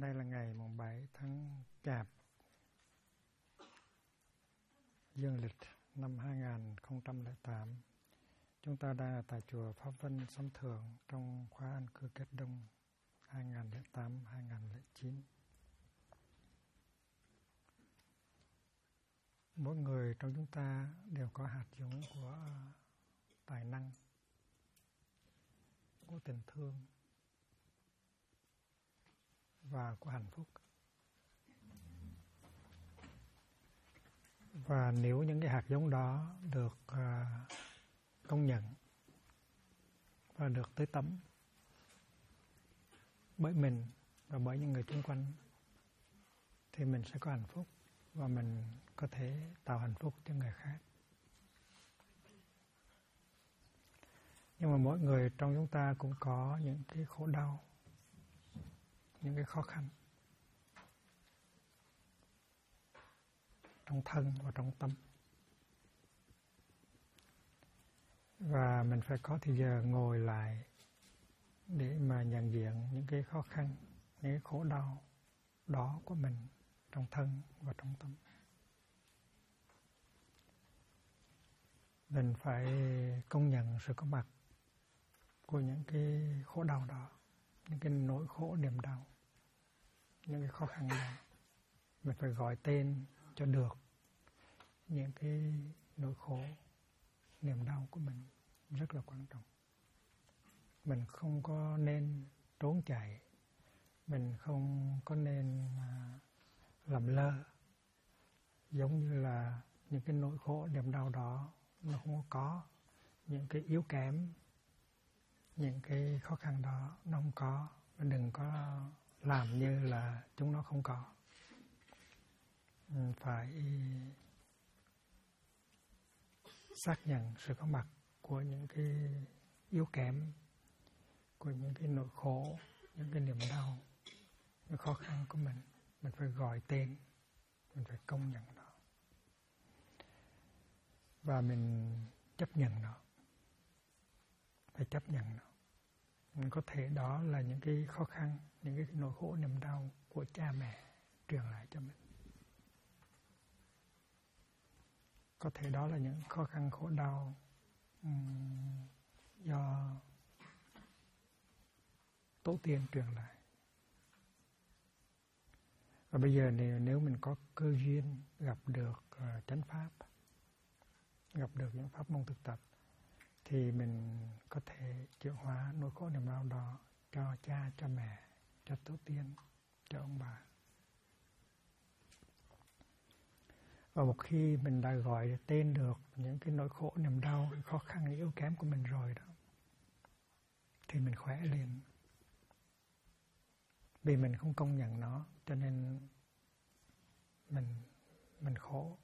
Hôm nay là ngày mùng 7 tháng Chạp dương lịch năm 2008. Chúng ta đang ở tại chùa Pháp Vân Sấm Thượng trong khóa An Cư Kết Đông 2008-2009. Mỗi người trong chúng ta đều có hạt giống của tài năng, của tình thương và của hạnh phúc. Và nếu những cái hạt giống đó được công nhận và được tưới tắm bởi mình và bởi những người xung quanh, thì mình sẽ có hạnh phúc và mình có thể tạo hạnh phúc cho người khác. Nhưng mà mỗi người trong chúng ta cũng có những cái khổ đau, những cái khó khăn trong thân và trong tâm. Và mình phải có thời giờ ngồi lại để mà nhận diện những cái khó khăn, những cái khổ đau đó của mình trong thân và trong tâm. Mình phải công nhận sự có mặt của những cái khổ đau đó, những cái nỗi khổ niềm đau, những cái khó khăn đó. Mình phải gọi tên cho được những cái nỗi khổ niềm đau của mình, rất là quan trọng. Mình không có nên trốn chạy, mình không có nên làm lơ, giống như là những cái nỗi khổ niềm đau đó nó không có, những cái yếu kém, những cái khó khăn đó nó không có. Mình đừng có làm như là chúng nó không có. Mình phải xác nhận sự có mặt của những cái yếu kém, của những cái nỗi khổ, những cái niềm đau, những khó khăn của mình. Mình phải gọi tên, mình phải công nhận nó và mình chấp nhận nó, phải chấp nhận nó. Mình có thể đó là những cái khó khăn, những cái nỗi khổ niềm đau của cha mẹ truyền lại cho mình. Có thể đó là những khó khăn khổ đau do tổ tiên truyền lại. Và bây giờ nếu mình có cơ duyên gặp được chánh pháp, gặp được những pháp môn thực tập, thì mình có thể chuyển hóa nỗi khổ niềm đau đó cho cha, cho mẹ, cho tổ tiên, cho ông bà. Và một khi mình đã gọi tên được những cái nỗi khổ niềm đau, cái khó khăn, những yếu kém của mình rồi đó, thì mình khỏe liền. Vì mình không công nhận nó, cho nên mình khổ.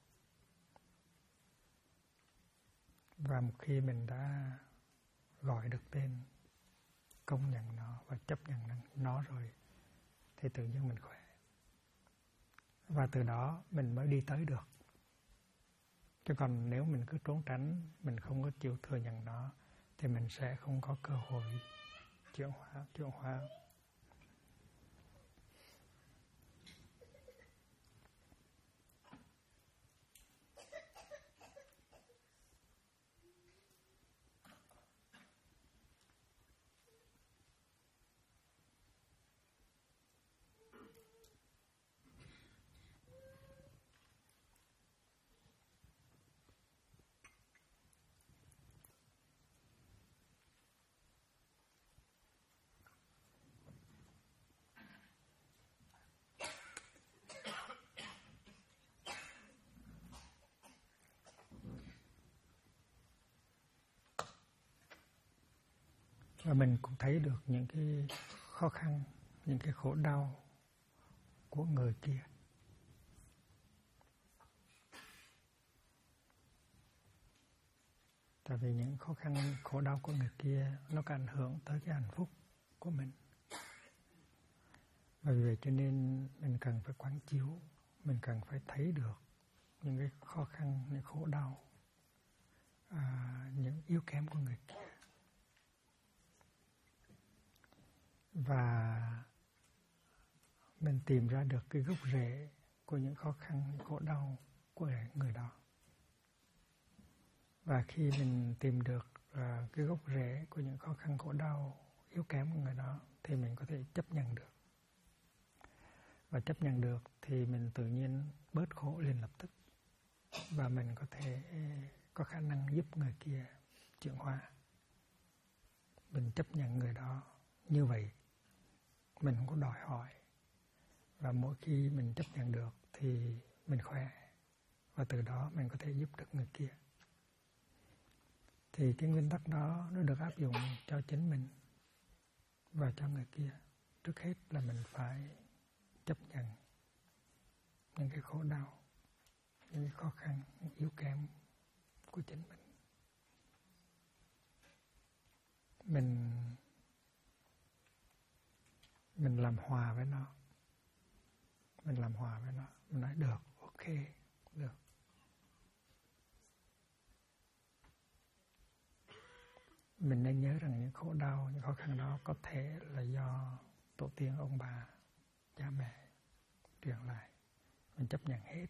Và một khi mình đã gọi được tên, công nhận nó và chấp nhận nó rồi, thì tự nhiên mình khỏe. Và từ đó mình mới đi tới được. Chứ còn nếu mình cứ trốn tránh, mình không có chịu thừa nhận nó, thì mình sẽ không có cơ hội chuyển hóa. Và mình cũng thấy được những cái khó khăn, những cái khổ đau của người kia. Tại vì những khó khăn, khổ đau của người kia nó có ảnh hưởng tới cái hạnh phúc của mình. Và vì vậy cho nên mình cần phải quán chiếu, mình cần phải thấy được những cái khó khăn, những khổ đau, những yếu kém của người kia. Và mình tìm ra được cái gốc rễ của những khó khăn, khổ đau của người đó. Và khi mình tìm được cái gốc rễ của những khó khăn, khổ đau, yếu kém của người đó thì mình có thể chấp nhận được. Và chấp nhận được thì mình tự nhiên bớt khổ liền lập tức. Và mình có thể có khả năng giúp người kia chuyển hóa. Mình chấp nhận người đó như vậy. Mình không có đòi hỏi. Và mỗi khi mình chấp nhận được thì mình khỏe. Và từ đó mình có thể giúp được người kia. Thì cái nguyên tắc đó nó được áp dụng cho chính mình và cho người kia. Trước hết là mình phải chấp nhận những cái khổ đau, những cái khó khăn, những yếu kém của chính mình. Mình làm hòa với nó. Mình làm hòa với nó. Mình nói được, ok, được. Mình nên nhớ rằng những khổ đau, những khó khăn đó có thể là do tổ tiên, ông bà, cha mẹ truyền lại. Mình chấp nhận hết.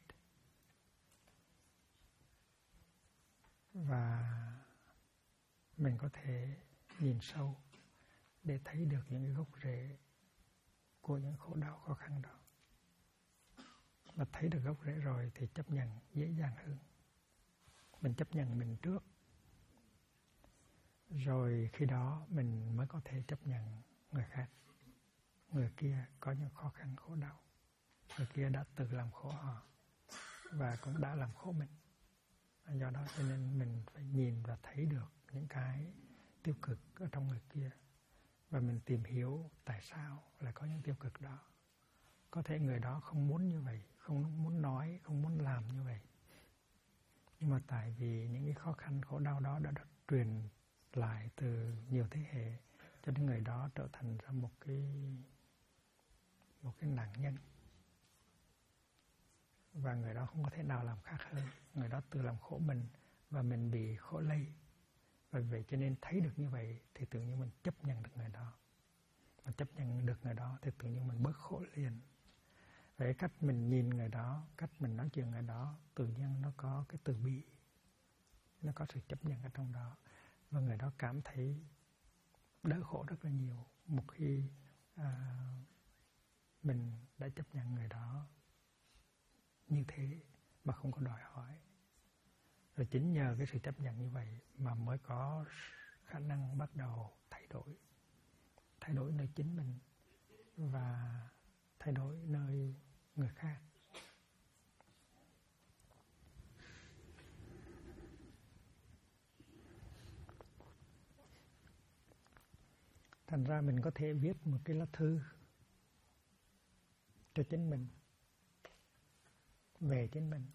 Và mình có thể nhìn sâu để thấy được những cái gốc rễ của những khổ đau, khó khăn đó. Mà thấy được gốc rễ rồi thì chấp nhận dễ dàng hơn. Mình chấp nhận mình trước. Rồi khi đó mình mới có thể chấp nhận người khác. Người kia có những khó khăn, khổ đau. Người kia đã tự làm khổ họ và cũng đã làm khổ mình. Do đó cho nên mình phải nhìn và thấy được những cái tiêu cực ở trong người kia. Và mình tìm hiểu tại sao lại có những tiêu cực đó. Có thể người đó không muốn như vậy, không muốn nói, không muốn làm như vậy. Nhưng mà tại vì những cái khó khăn, khổ đau đó đã được truyền lại từ nhiều thế hệ, cho nên người đó trở thành ra một cái nạn nhân. Và người đó không có thể nào làm khác hơn. Người đó tự làm khổ mình và mình bị khổ lây. Và vì vậy cho nên thấy được như vậy thì tự nhiên mình chấp nhận được người đó. Mà chấp nhận được người đó thì tự nhiên mình bớt khổ liền. Vậy cách mình nhìn người đó, cách mình nói chuyện người đó, tự nhiên nó có cái từ bi. Nó có sự chấp nhận ở trong đó. Và người đó cảm thấy đỡ khổ rất là nhiều. Một khi mình đã chấp nhận người đó như thế mà không có đòi hỏi. Rồi chính nhờ cái sự chấp nhận như vậy mà mới có khả năng bắt đầu thay đổi. Thay đổi nơi chính mình và thay đổi nơi người khác. Thành ra mình có thể viết một cái lá thư cho chính mình, về chính mình.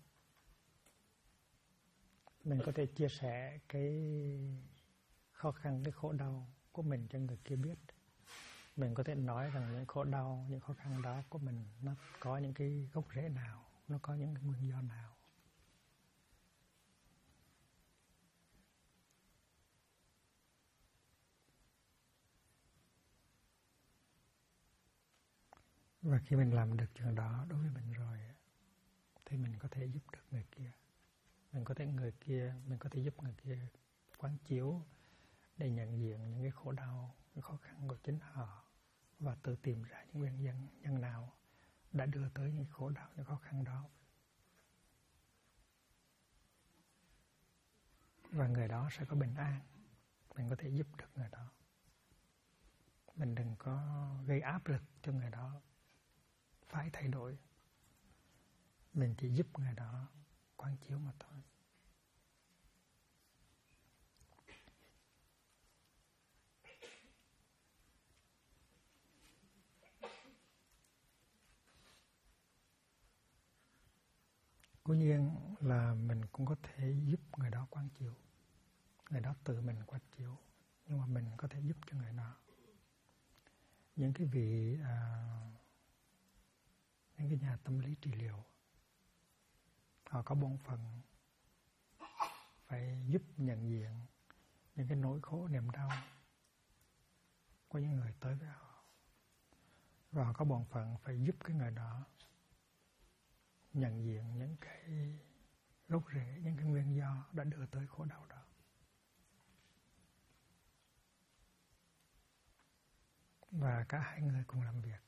Mình có thể chia sẻ cái khó khăn, cái khổ đau của mình cho người kia biết. Mình có thể nói rằng những khổ đau, những khó khăn đó của mình nó có những cái gốc rễ nào, nó có những cái nguyên do nào. Và khi mình làm được chuyện đó đối với mình rồi thì mình có thể giúp được người kia. Mình có thể giúp người kia quán chiếu để nhận diện những cái khổ đau, những khó khăn của chính họ và tự tìm ra những nguyên nhân nào đã đưa tới những khổ đau, những khó khăn đó. Và người đó sẽ có bình an. Mình có thể giúp được người đó. Mình đừng có gây áp lực cho người đó phải thay đổi. Mình chỉ giúp người đó quán chiếu mà thôi. Cố nhiên là mình cũng có thể giúp người đó quán chiếu. Người đó tự mình quán chiếu. Nhưng mà mình có thể giúp cho người đó. Những cái vị những cái nhà tâm lý trị liệu, họ có bổn phận phải giúp nhận diện những cái nỗi khổ niềm đau của những người tới với họ. và họ có bổn phận phải giúp cái người đó nhận diện những cái gốc rễ, những cái nguyên do đã đưa tới khổ đau đó. Và cả hai người cùng làm việc.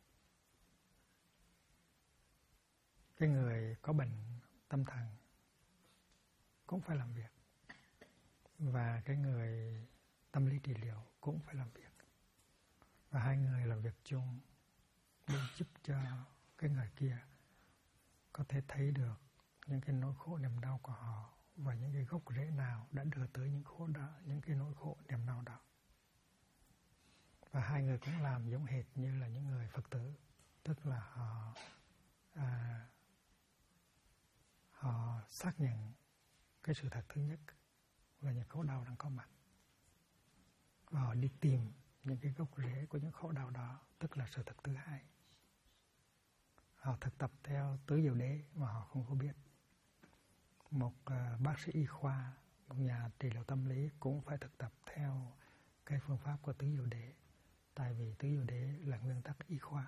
Cái người có bệnh tâm thần cũng phải làm việc, và cái người tâm lý trị liệu cũng phải làm việc, và hai người làm việc chung để giúp cho cái người kia có thể thấy được những cái nỗi khổ niềm đau của họ và những cái gốc rễ nào đã đưa tới những cái nỗi khổ niềm đau đó. Và hai người cũng làm giống hệt như là những người Phật tử, tức là họ xác nhận cái sự thật thứ nhất là những khổ đau đang có mặt, và họ đi tìm những cái gốc rễ của những khổ đau đó, tức là sự thật thứ hai. Họ thực tập theo tứ diệu đế mà họ không có biết. Một bác sĩ y khoa, một nhà trị liệu tâm lý cũng phải thực tập theo cái phương pháp của tứ diệu đế, tại vì tứ diệu đế là nguyên tắc y khoa,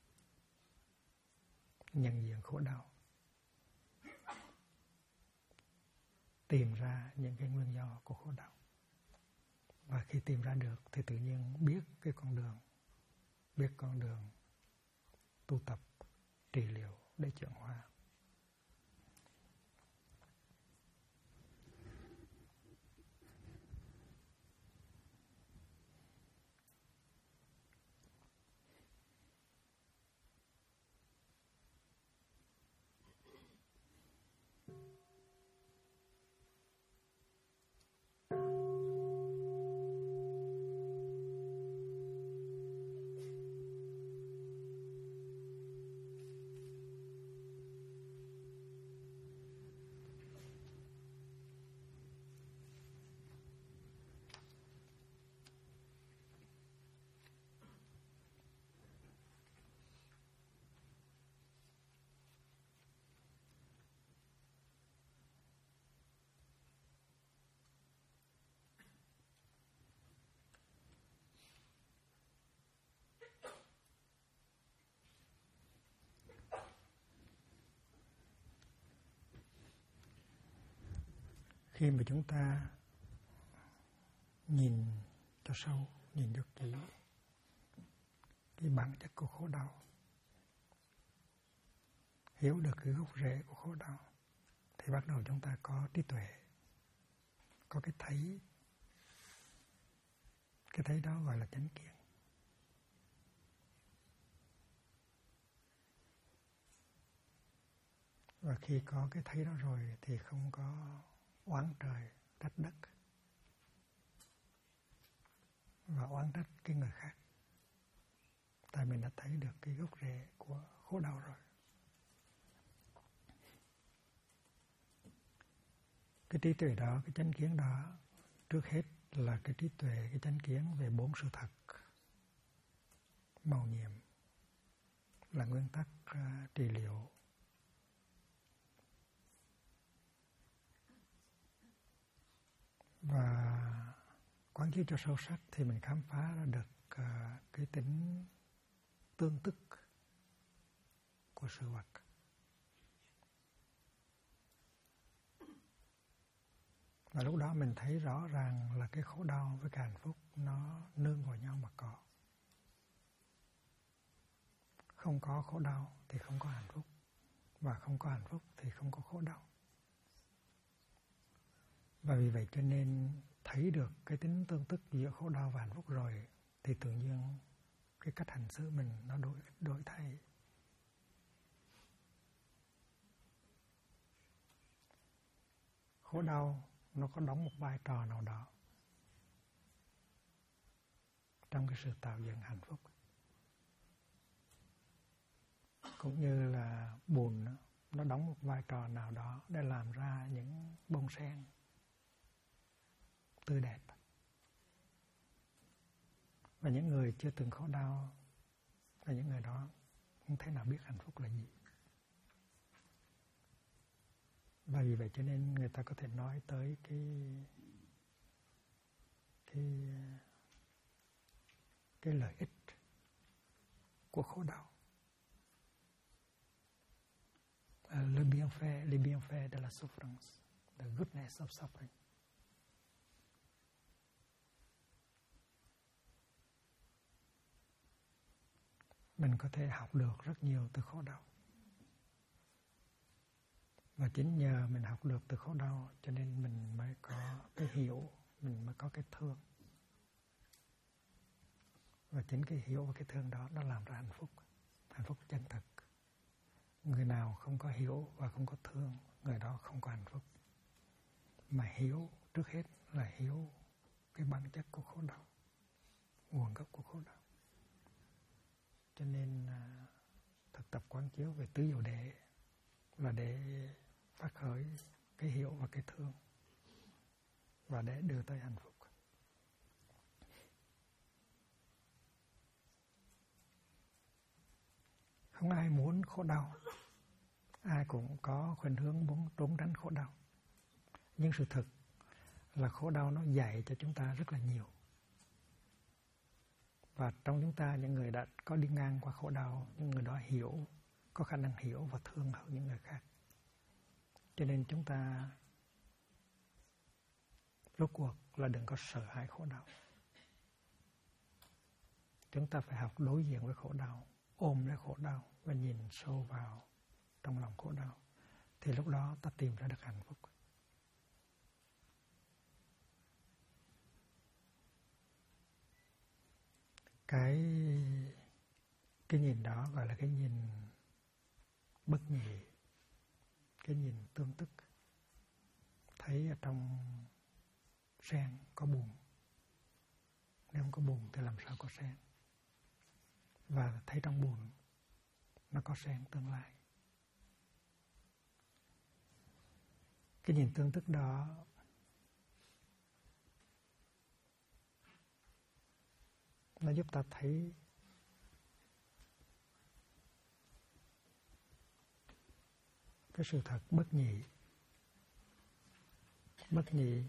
nhận diện khổ đau, tìm ra những cái nguyên do của khổ đau. Và khi tìm ra được thì tự nhiên biết con đường tu tập, trị liệu để chuyển hóa. Khi mà chúng ta nhìn cho sâu, nhìn cho kỹ cái bản chất của khổ đau, hiểu được cái gốc rễ của khổ đau, thì bắt đầu chúng ta có trí tuệ, có cái thấy. Cái thấy đó gọi là chánh kiến. Và khi có cái thấy đó rồi thì không có oán trời, trách đất và oán trách cái người khác, tại mình đã thấy được cái gốc rễ của khổ đau rồi. Cái trí tuệ đó, cái chánh kiến đó, trước hết là cái trí tuệ, cái chánh kiến về bốn sự thật mầu nhiệm, là nguyên tắc trị liệu. Và quán chiếu cho sâu sắc thì mình khám phá ra được cái tính tương tức của sự vật. Và lúc đó mình thấy rõ ràng là cái khổ đau với cái hạnh phúc nó nương vào nhau mà có. Không có khổ đau thì không có hạnh phúc, và không có hạnh phúc thì không có khổ đau. Và vì vậy cho nên thấy được cái tính tương tức giữa khổ đau và hạnh phúc rồi thì tự nhiên cái cách hành xử mình nó đổi thay. Khổ đau nó có đóng một vai trò nào đó trong cái sự tạo dựng hạnh phúc. Cũng như là buồn nó đóng một vai trò nào đó để làm ra những bông sen tươi đẹp. Và những người chưa từng khổ đau và những người đó không thể nào biết hạnh phúc là gì. Và vì vậy cho nên người ta có thể nói tới cái lợi ích của khổ đau. Les bienfaits de la souffrance, the goodness of suffering. Mình có thể học được rất nhiều từ khổ đau. Và chính nhờ mình học được từ khổ đau cho nên mình mới có cái hiểu, mình mới có cái thương. Và chính cái hiểu và cái thương đó nó làm ra hạnh phúc chân thực. Người nào không có hiểu và không có thương, người đó không có hạnh phúc. Mà hiểu trước hết là hiểu cái bản chất của khổ đau, nguồn gốc của khổ đau. Cho nên thực tập quán chiếu về tứ diệu đế là để phát khởi cái hiểu và cái thương và để đưa tới hạnh phúc. Không ai muốn khổ đau, ai cũng có khuynh hướng muốn trốn tránh khổ đau. Nhưng sự thật là khổ đau nó dạy cho chúng ta rất là nhiều. Và trong chúng ta, những người đã có đi ngang qua khổ đau, những người đó hiểu, có khả năng hiểu và thương hơn những người khác. Cho nên chúng ta rốt cuộc là đừng có sợ hãi khổ đau. Chúng ta phải học đối diện với khổ đau, ôm lấy khổ đau và nhìn sâu vào trong lòng khổ đau. Thì lúc đó ta tìm ra được hạnh phúc. Cái nhìn đó gọi là cái nhìn bất nhị, cái nhìn tương tức. Thấy ở trong sen có bùn, nếu không có bùn thì làm sao có sen. Và thấy trong bùn nó có sen tương lai. Cái nhìn tương tức đó nó giúp ta thấy cái sự thật bất nhị. Bất nhị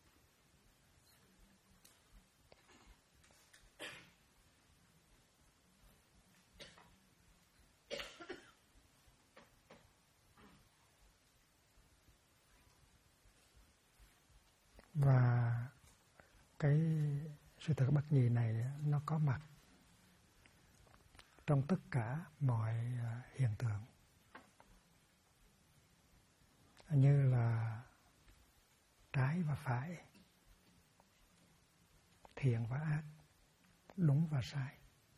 và cái sự thật bất nhị này nó có mặt trong tất cả mọi hiện tượng, như là trái và phải, thiện và ác, đúng và sai,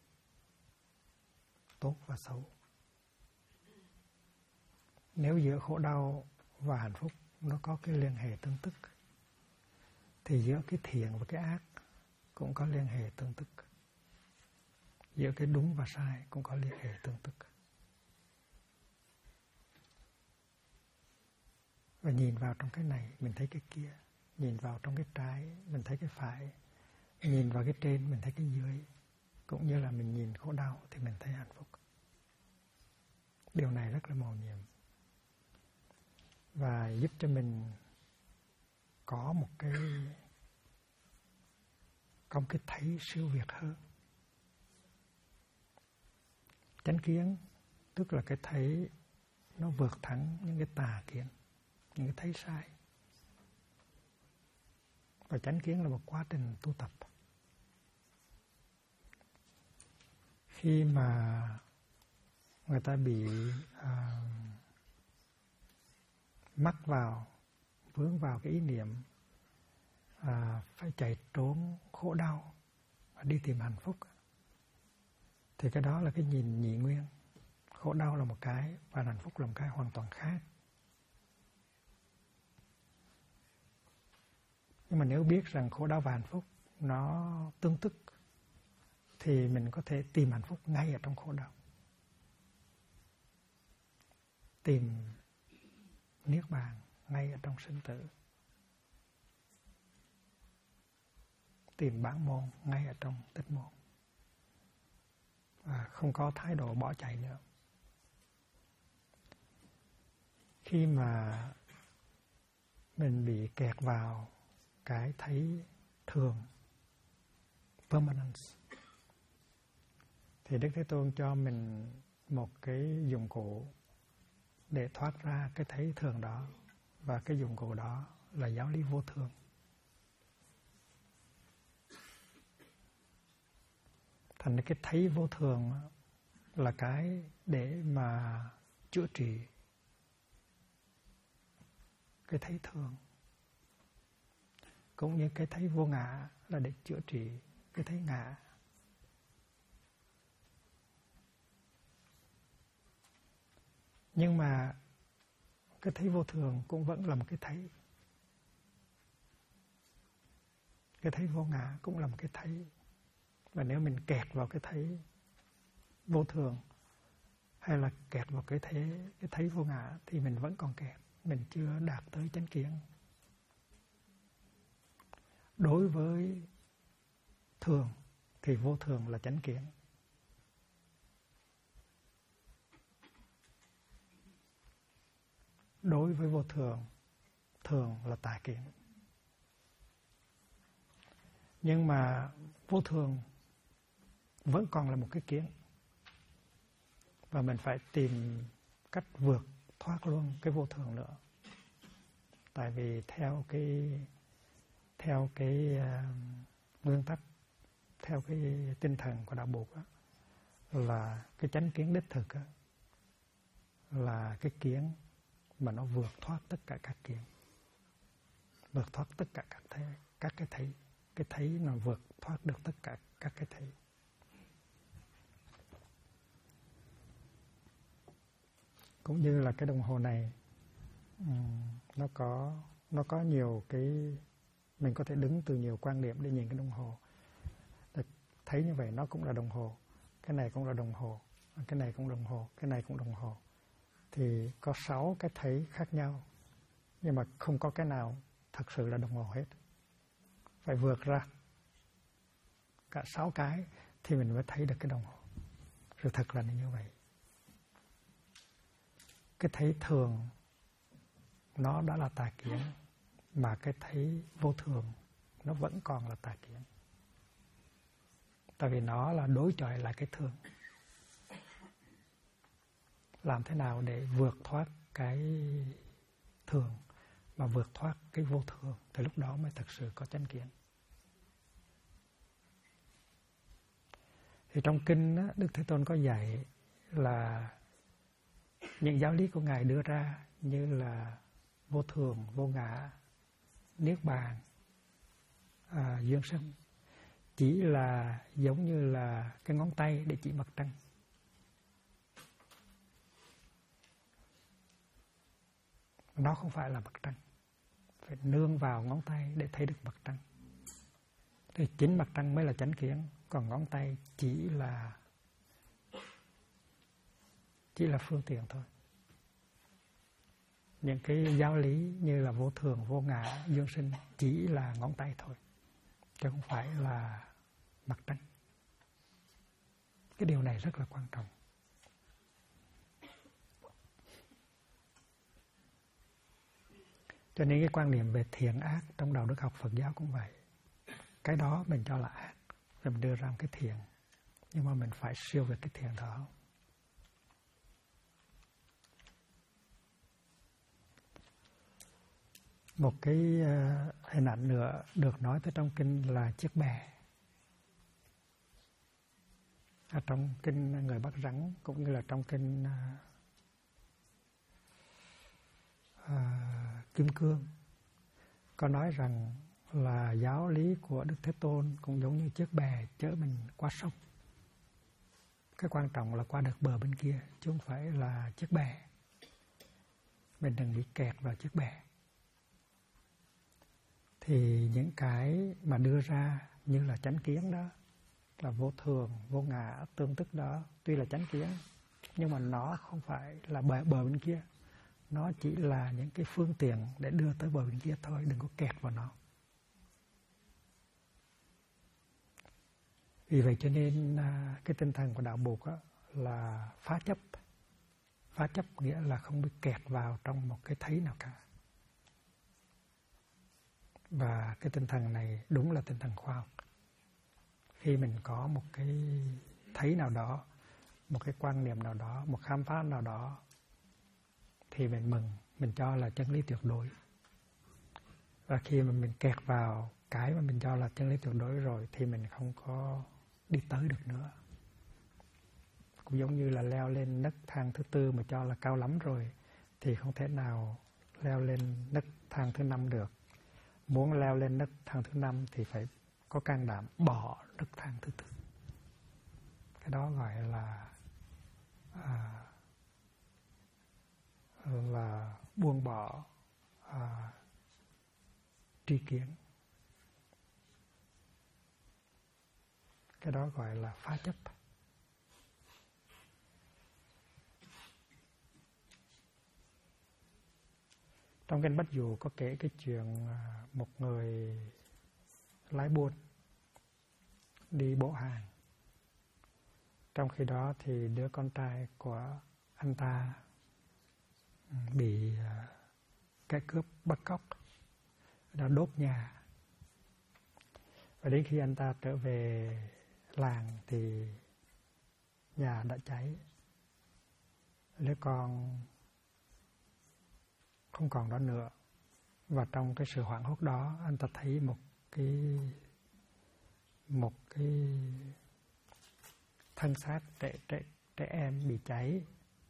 tốt và xấu. Nếu giữa khổ đau và hạnh phúc nó có cái liên hệ tương tức, thì giữa cái thiện và cái ác cũng có liên hệ tương tức. Giữa cái đúng và sai cũng có liên hệ tương tức. Và nhìn vào trong cái này mình thấy cái kia, nhìn vào trong cái trái mình thấy cái phải, nhìn vào cái trên mình thấy cái dưới, cũng như là mình nhìn khổ đau thì mình thấy hạnh phúc. Điều này rất là mầu nhiệm và giúp cho mình có một cái thấy siêu việt hơn. Chánh kiến tức là cái thấy nó vượt thắng những cái tà kiến, những cái thấy sai. Và chánh kiến là một quá trình tu tập. Khi mà người ta bị mắc vào, vướng vào cái ý niệm phải chạy trốn khổ đau và đi tìm hạnh phúc, thì cái đó là cái nhìn nhị nguyên. Khổ đau là một cái và hạnh phúc là một cái hoàn toàn khác. Nhưng mà nếu biết rằng khổ đau và hạnh phúc nó tương tức, thì mình có thể tìm hạnh phúc ngay ở trong khổ đau, tìm niết bàn ngay ở trong sinh tử, tìm bản môn ngay ở trong tích môn, và không có thái độ bỏ chạy nữa. Khi mà mình bị kẹt vào cái thấy thường, permanence, thì thì Đức Thế Tôn cho mình một cái dụng cụ để thoát ra cái thấy thường đó, và cái dụng cụ đó là giáo lý vô thường. Thành cái thấy vô thường là cái để mà chữa trị cái thấy thường, cũng như cái thấy vô ngã là để chữa trị cái thấy ngã. Nhưng mà cái thấy vô thường cũng vẫn là một cái thấy. Cái thấy vô ngã cũng là một cái thấy. Và nếu mình kẹt vào cái thấy vô thường hay là kẹt vào cái thấy vô ngã thì mình vẫn còn kẹt, mình chưa đạt tới chánh kiến. Đối với thường thì vô thường là chánh kiến. Đối với vô thường, thường là tà kiến. Nhưng mà vô thường vẫn còn là một cái kiến. Và mình phải tìm cách vượt thoát luôn cái vô thường nữa. Tại vì theo cái nguyên tắc, theo cái tinh thần của đạo Bụt á, là cái chánh kiến đích thực á, là cái kiến mà nó vượt thoát tất cả các kiến, vượt thoát tất cả các cái thấy. Cái thấy nó vượt thoát được tất cả các cái thấy. Cũng như là cái đồng hồ này, nó có nhiều cái, mình có thể đứng từ nhiều quan điểm để nhìn cái đồng hồ. Để thấy như vậy nó cũng là đồng hồ, cái này cũng là đồng hồ, cái này cũng đồng hồ, cái này cũng đồng hồ. Thì có 6 cái thấy khác nhau, nhưng mà không có cái nào thật sự là đồng hồ hết. Phải vượt ra cả 6 cái thì mình mới thấy được cái đồng hồ. Sự thật là như vậy. Cái thấy thường nó đã là tà kiến, mà cái thấy vô thường nó vẫn còn là tà kiến. Tại vì nó là đối chọi lại cái thường. Làm thế nào để vượt thoát cái thường mà vượt thoát cái vô thường thì lúc đó mới thực sự có chánh kiến. Thì trong kinh đó, Đức Thế Tôn có dạy là những giáo lý của Ngài đưa ra như là vô thường, vô ngã, niết bàn, duyên sinh, chỉ là giống như là cái ngón tay để chỉ mặt trăng. Nó không phải là mặt trăng. Phải nương vào ngón tay để thấy được mặt trăng. Thì chính mặt trăng mới là chánh kiến, còn ngón tay chỉ là phương tiện thôi. Những cái giáo lý như là vô thường, vô ngã, duyên sinh chỉ là ngón tay thôi, chứ không phải là mặt trăng. Cái điều này rất là quan trọng. Cho nên cái quan niệm về thiện ác trong đạo đức học Phật giáo cũng vậy. Cái đó mình cho là ác, rồi mình đưa ra một cái thiện. Nhưng mà mình phải siêu về cái thiện đó. Một cái hình ảnh nữa được nói tới trong kinh là chiếc bè. Trong kinh Người Bắt Rắn cũng như là trong kinh Kim Cương có nói rằng là giáo lý của Đức Thế Tôn cũng giống như chiếc bè chở mình qua sông. Cái quan trọng là qua được bờ bên kia, chứ không phải là chiếc bè. Mình đừng bị kẹt vào chiếc bè. Thì những cái mà đưa ra như là chánh kiến đó, là vô thường, vô ngã, tương tức đó, tuy là chánh kiến, nhưng mà nó không phải là bờ bên kia. Nó chỉ là những cái phương tiện để đưa tới bờ bên kia thôi, đừng có kẹt vào nó. Vì vậy cho nên cái tinh thần của đạo Bụt là phá chấp. Phá chấp nghĩa là không bị kẹt vào trong một cái thấy nào cả. Và cái tinh thần này đúng là tinh thần khoa học. Khi mình có một cái thấy nào đó, một cái quan niệm nào đó, một khám phá nào đó, thì mình mừng, mình cho là chân lý tuyệt đối. Và khi mà mình kẹt vào cái mà mình cho là chân lý tuyệt đối rồi thì mình không có đi tới được nữa. Cũng giống như là leo lên nấc thang thứ 4 mà cho là cao lắm rồi thì không thể nào leo lên nấc thang thứ 5 được. Muốn leo lên nấc thang thứ 5 thì phải có can đảm bỏ nấc thang thứ 4. Cái đó gọi là buông bỏ tri kiến. Cái đó gọi là phá chấp. Trong Kinh Bách Dụ có kể cái chuyện một người lái buôn đi bộ hàng. Trong khi đó thì đứa con trai của anh ta bị kẻ cướp bắt cóc, đã đốt nhà. Và đến khi anh ta trở về làng thì nhà đã cháy. Đứa con không còn đó nữa. Và trong cái sự hoảng hốt đó, anh ta thấy một cái thân xác trẻ em bị cháy,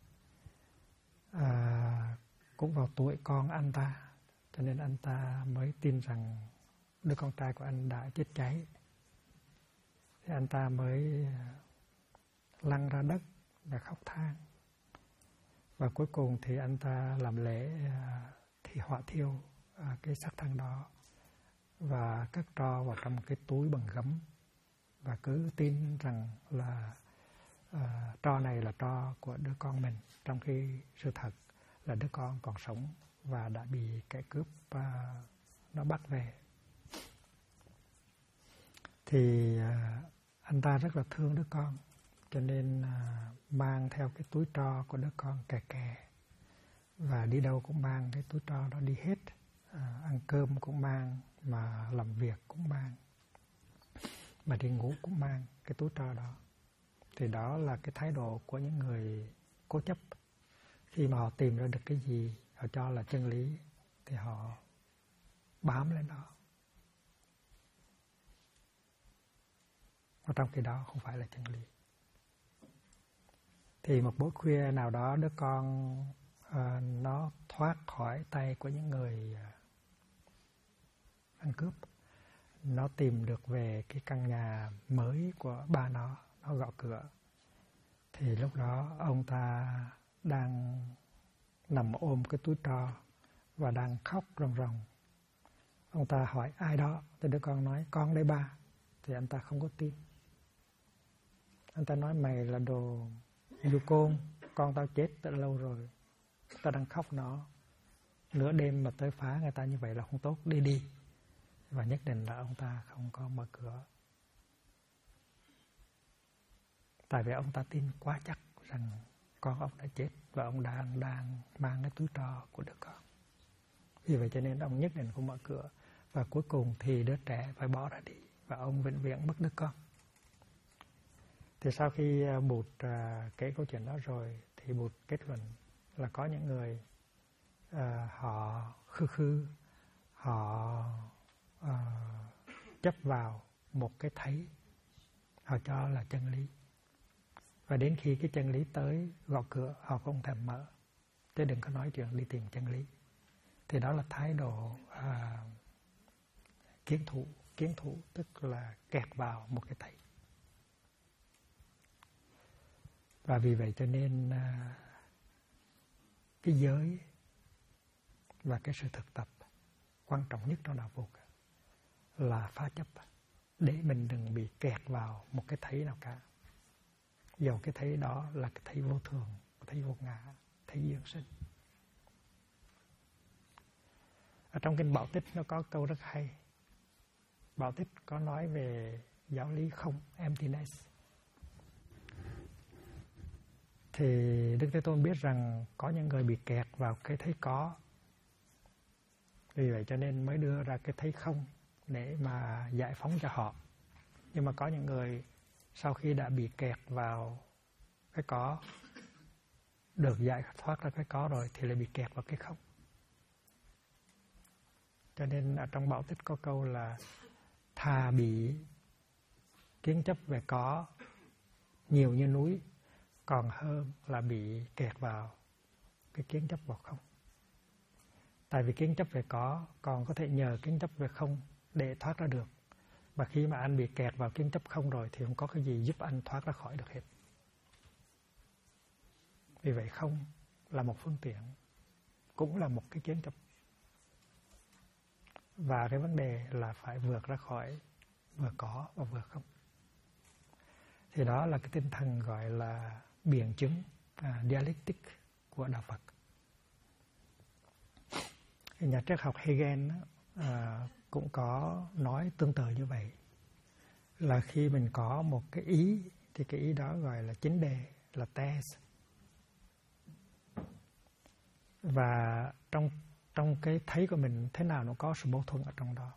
cũng vào tuổi con anh ta, cho nên anh ta mới tin rằng đứa con trai của anh đã chết cháy. Thì anh ta mới lăn ra đất và khóc than. Và cuối cùng thì anh ta làm lễ thì hỏa thiêu cái xác thân đó và cất tro vào trong cái túi bằng gấm, và cứ tin rằng là tro này là tro của đứa con mình, trong khi sự thật là đứa con còn sống và đã bị kẻ cướp nó bắt về. Thì anh ta rất là thương đứa con, cho nên mang theo cái túi tro của đứa con kè kè, và đi đâu cũng mang cái túi tro đó đi hết. Ăn cơm cũng mang, mà làm việc cũng mang, mà đi ngủ cũng mang cái túi tro đó. Thì đó là cái thái độ của những người cố chấp. Khi mà họ tìm ra được cái gì họ cho là chân lý thì họ bám lên đó. Và trong khi đó không phải là chân lý. Thì một buổi khuya nào đó, đứa con nó thoát khỏi tay của những người ăn cướp. Nó tìm được về cái căn nhà mới của ba nó gõ cửa. Thì lúc đó ông ta đang nằm ôm cái túi tro và đang khóc ròng ròng. Ông ta hỏi ai đó, thì đứa con nói con đây ba. Thì anh ta không có tin. Anh ta nói mày là đồ du côn, con tao chết từ lâu rồi, tao đang khóc nó, nửa đêm mà tới phá người ta như vậy là không tốt, đi. Và nhất định là ông ta không có mở cửa. Tại vì ông ta tin quá chắc rằng con ông đã chết và ông đang mang cái túi tro của đứa con. Vì vậy cho nên ông nhất định không mở cửa. Và cuối cùng thì đứa trẻ phải bỏ ra đi, và ông vĩnh viễn mất đứa con. Thì sau khi Bụt kể câu chuyện đó rồi thì Bụt kết luận là có những người họ họ chấp vào một cái thấy, họ cho là chân lý. Và đến khi cái chân lý tới gõ cửa, họ không thèm mở. Chứ đừng có nói chuyện đi tìm chân lý. Thì đó là thái độ kiến thủ, tức là kẹt vào một cái thấy. Và vì vậy cho nên cái giới và cái sự thực tập quan trọng nhất trong đạo Phật là phá chấp, để mình đừng bị kẹt vào một cái thấy nào cả. Dầu cái thấy đó là cái thấy vô thường, thấy vô ngã, thấy duyên sinh. Ở trong Kinh Bảo Tích nó có câu rất hay. Bảo Tích có nói về giáo lý không, emptiness. Thì Đức Thế Tôn biết rằng có những người bị kẹt vào cái thấy có. Vì vậy cho nên mới đưa ra cái thấy không để mà giải phóng cho họ. Nhưng mà có những người sau khi đã bị kẹt vào cái có, được giải thoát ra cái có rồi thì lại bị kẹt vào cái không. Cho nên ở trong Bảo Tích có câu là thà bị kiến chấp về có nhiều như núi, còn hơn là bị kẹt vào cái kiến chấp vào không. Tại vì kiến chấp về có còn có thể nhờ kiến chấp về không để thoát ra được. Và khi mà anh bị kẹt vào kiến chấp không rồi thì không có cái gì giúp anh thoát ra khỏi được hết. Vì vậy không là một phương tiện, cũng là một cái kiến chấp. Và cái vấn đề là phải vượt ra khỏi vừa có và vừa không. Thì đó là cái tinh thần gọi là biện chứng, dialectic của Đạo Phật. Nhà triết học Hegel cũng có nói tương tự như vậy. Là khi mình có một cái ý thì cái ý đó gọi là chính đề, là thèse. Và trong cái thấy của mình thế nào nó có sự mâu thuẫn ở trong đó.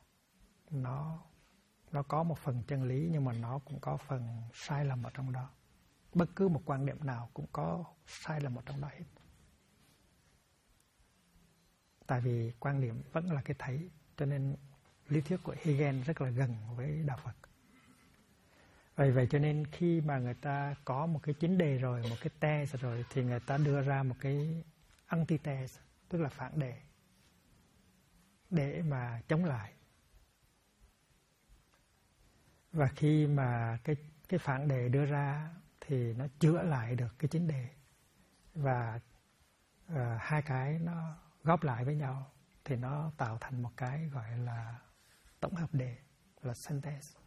Nó có một phần chân lý nhưng mà nó cũng có phần sai lầm ở trong đó. Bất cứ một quan điểm nào cũng có sai lầm ở trong đó hết. Tại vì quan điểm vẫn là cái thấy, cho nên lý thuyết của Hegel rất là gần với Đạo Phật. Vậy cho nên khi mà người ta có một cái chính đề rồi, một cái thèse rồi, thì người ta đưa ra một cái antithèse, tức là phản đề, để mà chống lại. Và khi mà cái phản đề đưa ra thì nó chữa lại được cái chính đề. Và hai cái nó góp lại với nhau thì nó tạo thành một cái gọi là tổng hợp đề, là synthesis.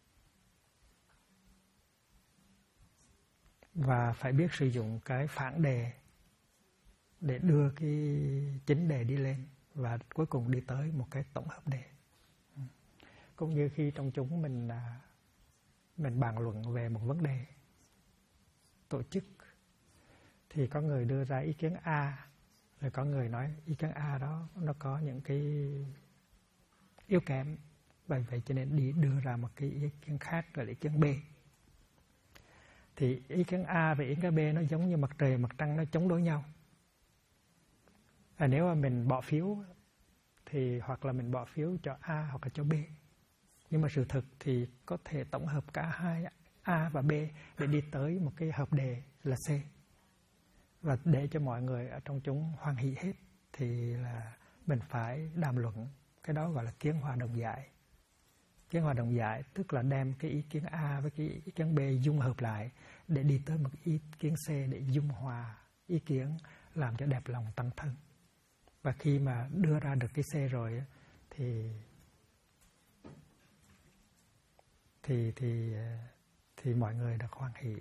Và phải biết sử dụng cái phản đề để đưa cái chính đề đi lên và cuối cùng đi tới một cái tổng hợp đề. Cũng như khi trong chúng mình bàn luận về một vấn đề tổ chức thì có người đưa ra ý kiến A, rồi có người nói ý kiến A đó nó có những cái yếu kém, vậy cho nên đi đưa ra một cái ý kiến khác gọi là ý kiến B. Thì ý kiến A và ý kiến B nó giống như mặt trời mặt trăng, nó chống đối nhau. Nếu mà mình bỏ phiếu thì hoặc là mình bỏ phiếu cho A hoặc là cho B. Nhưng mà sự thực thì có thể tổng hợp cả hai A và B để đi tới một cái hợp đề là C. Và để cho mọi người ở trong chúng hoan hỷ hết thì là mình phải đàm luận. Cái đó gọi là kiến hòa đồng giải. Kiến hòa đồng giải tức là đem cái ý kiến A với cái ý kiến B dung hợp lại để đi tới một ý kiến C để dung hòa ý kiến, làm cho đẹp lòng tăng thân. Và khi mà đưa ra được cái C rồi thì mọi người được hoan hỷ.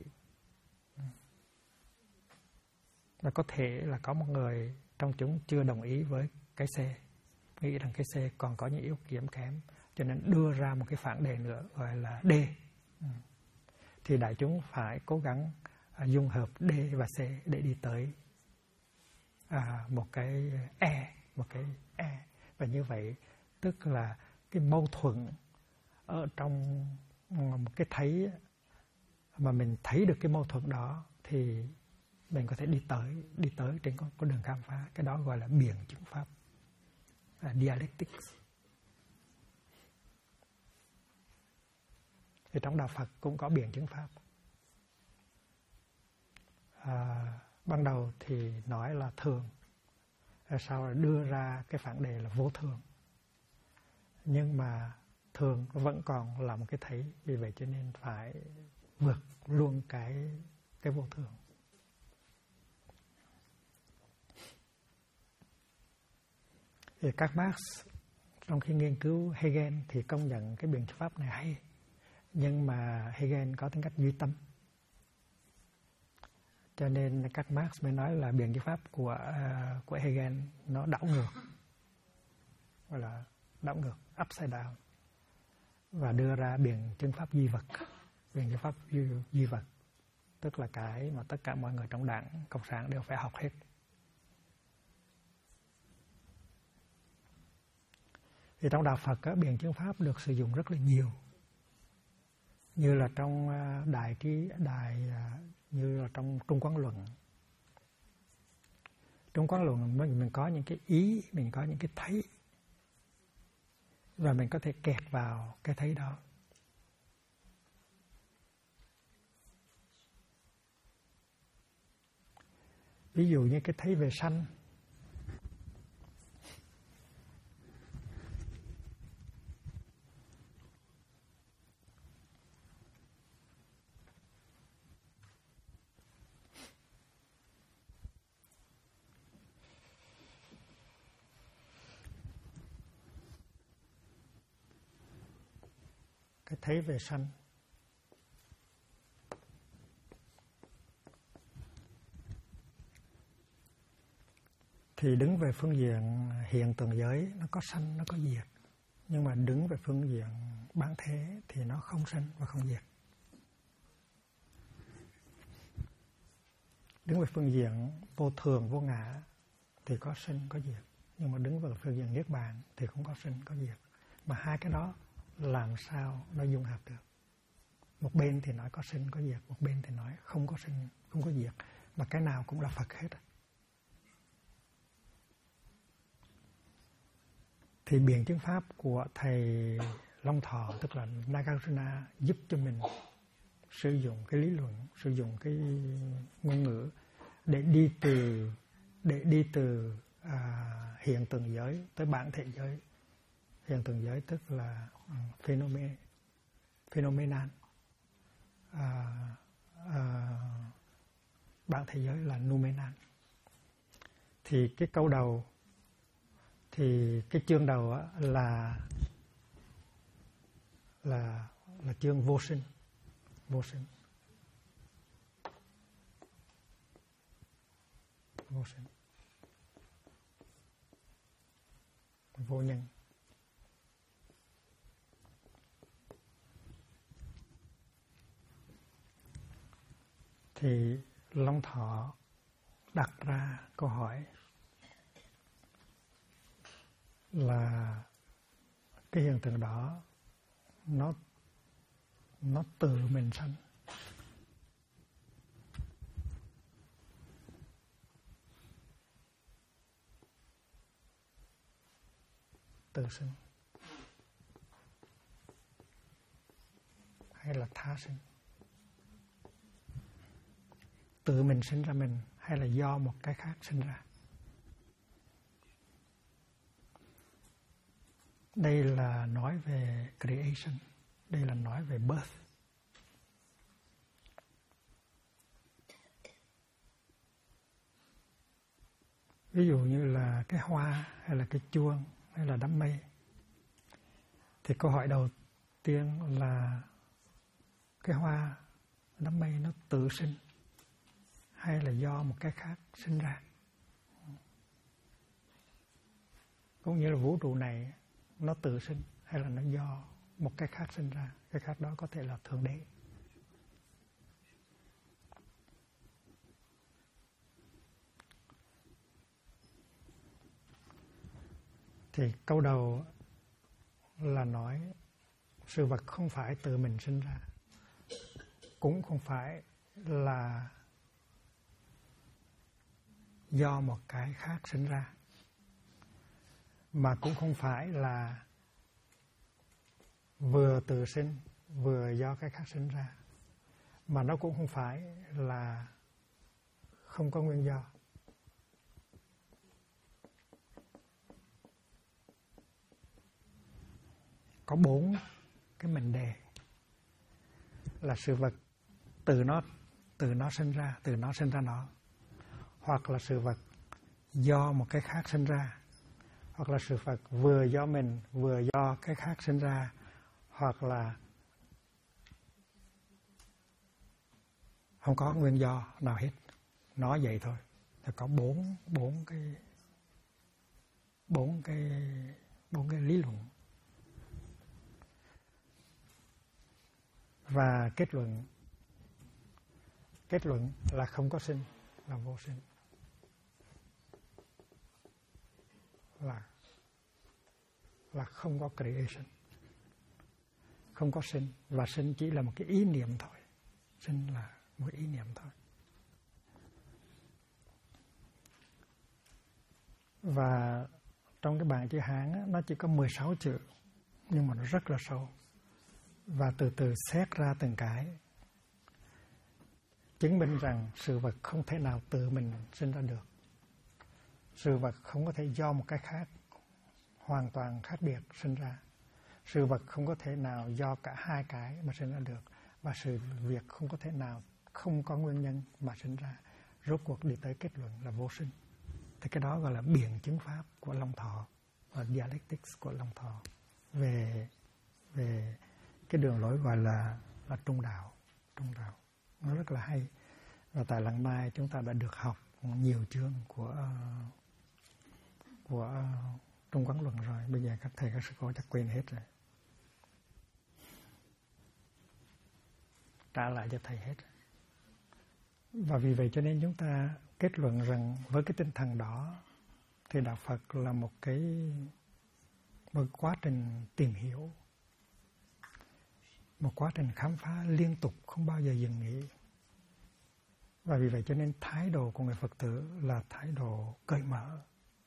Và có thể là có một người trong chúng chưa đồng ý với cái C, nghĩ rằng cái C còn có những yếu điểm kém, cho nên đưa ra một cái phản đề nữa gọi là D. Thì đại chúng phải cố gắng dung hợp D và C để đi tới một cái E. Và như vậy tức là cái mâu thuẫn ở trong một cái thấy mà mình thấy được cái mâu thuẫn đó thì mình có thể đi tới trên con đường khám phá. Cái đó gọi là biện chứng pháp, dialectics. Thì trong Đạo Phật cũng có biện chứng pháp. Ban đầu thì nói là thường, sau rồi đưa ra cái phản đề là vô thường. Nhưng mà thường vẫn còn là một cái thấy, vì vậy cho nên phải vượt luôn cái vô thường. Thì các Marx trong khi nghiên cứu Hegel thì công nhận cái biện chứng pháp này hay, nhưng mà Hegel có tính cách duy tâm, cho nên các Marx mới nói là biện chứng pháp của Hegel nó đảo ngược, gọi là đảo ngược, upside down, và đưa ra biện chứng pháp duy vật. Biện chứng pháp duy vật tức là cái mà tất cả mọi người trong Đảng Cộng sản đều phải học hết. Thì trong Đạo Phật biện chứng pháp được sử dụng rất là nhiều. như là trong như là trong Trung Quán Luận. Trung Quán Luận mình có những cái ý, mình có những cái thấy, và mình có thể kẹt vào cái thấy đó. Ví dụ như cái thấy về sanh, cái thấy về sanh thì đứng về phương diện hiện tượng giới nó có sanh, nó có diệt. Nhưng mà đứng về phương diện bản thể thì nó không sanh và không diệt. Đứng về phương diện vô thường, vô ngã thì có sinh, có diệt. Nhưng mà đứng về phương diện niết bàn thì không có sinh, có diệt. Mà hai cái đó làm sao nó dung hợp được? Một bên thì nói có sinh, có diệt, một bên thì nói không có sinh, không có diệt. Mà cái nào cũng là Phật hết. Thì biện chứng pháp của Thầy Long Thọ, tức là Nagarjuna, giúp cho mình sử dụng cái lý luận, sử dụng cái ngôn ngữ để đi từ hiện tượng giới tới bản thể giới. Hiện tượng giới tức là phenomenon, bản thể giới là noumenon. Thì cái câu đầu, thì cái chương đầu là chương vô sinh, vô sinh, vô sinh, vô nhân. Thì Long Thọ đặt ra câu hỏi là cái hiện tượng đó nó tự mình sanh, tự sinh hay là tha sinh? Tự mình sinh ra mình hay là do một cái khác sinh ra? Đây là nói về creation, đây là nói về birth. Ví dụ như là cái hoa hay là cái chuông hay là đám mây, thì câu hỏi đầu tiên là cái hoa, đám mây nó tự sinh hay là do một cái khác sinh ra? Cũng như là vũ trụ này nó tự sinh hay là nó do một cái khác sinh ra? Cái khác đó có thể là Thượng Đế. Thì câu đầu là nói sự vật không phải tự mình sinh ra, cũng không phải là do một cái khác sinh ra, mà cũng không phải là vừa tự sinh vừa do cái khác sinh ra, mà nó cũng không phải là không có nguyên do. Có 4 cái mệnh đề là sự vật từ nó sinh ra, từ nó sinh ra nó, hoặc là sự vật do một cái khác sinh ra, hoặc là sự vật vừa do mình vừa do cái khác sinh ra, hoặc là không có nguyên do nào hết. Nó vậy thôi. Thì có bốn cái lý luận. Và kết luận là không có sinh, là vô sinh, là không có creation, không có sinh, và sinh chỉ là một cái ý niệm thôi. Sinh là một ý niệm thôi. Và trong cái bảng chữ Hán á, nó chỉ có 16 chữ, nhưng mà nó rất là sâu. Và từ từ xét ra từng cái, chứng minh rằng sự vật không thể nào tự mình sinh ra được. Sự vật không có thể do một cái khác hoàn toàn khác biệt sinh ra. Sự vật không có thể nào do cả hai cái mà sinh ra được. Và sự việc không có thể nào không có nguyên nhân mà sinh ra. Rốt cuộc đi tới kết luận là vô sinh. Thì cái đó gọi là biện chứng pháp của Long Thọ, và dialectics của Long Thọ về cái đường lối gọi là trung đạo. Trung đạo nó rất là hay. Và tại lần mai chúng ta đã được học nhiều chương của Trung Quán Luận rồi. Bây giờ các thầy các sư cô chắc quên hết rồi. Trả lại cho thầy hết. Và vì vậy cho nên chúng ta kết luận rằng với cái tinh thần đó thì Đạo Phật là một quá trình tìm hiểu, một quá trình khám phá liên tục, không bao giờ dừng nghỉ. Và vì vậy cho nên thái độ của người Phật tử là thái độ cởi mở,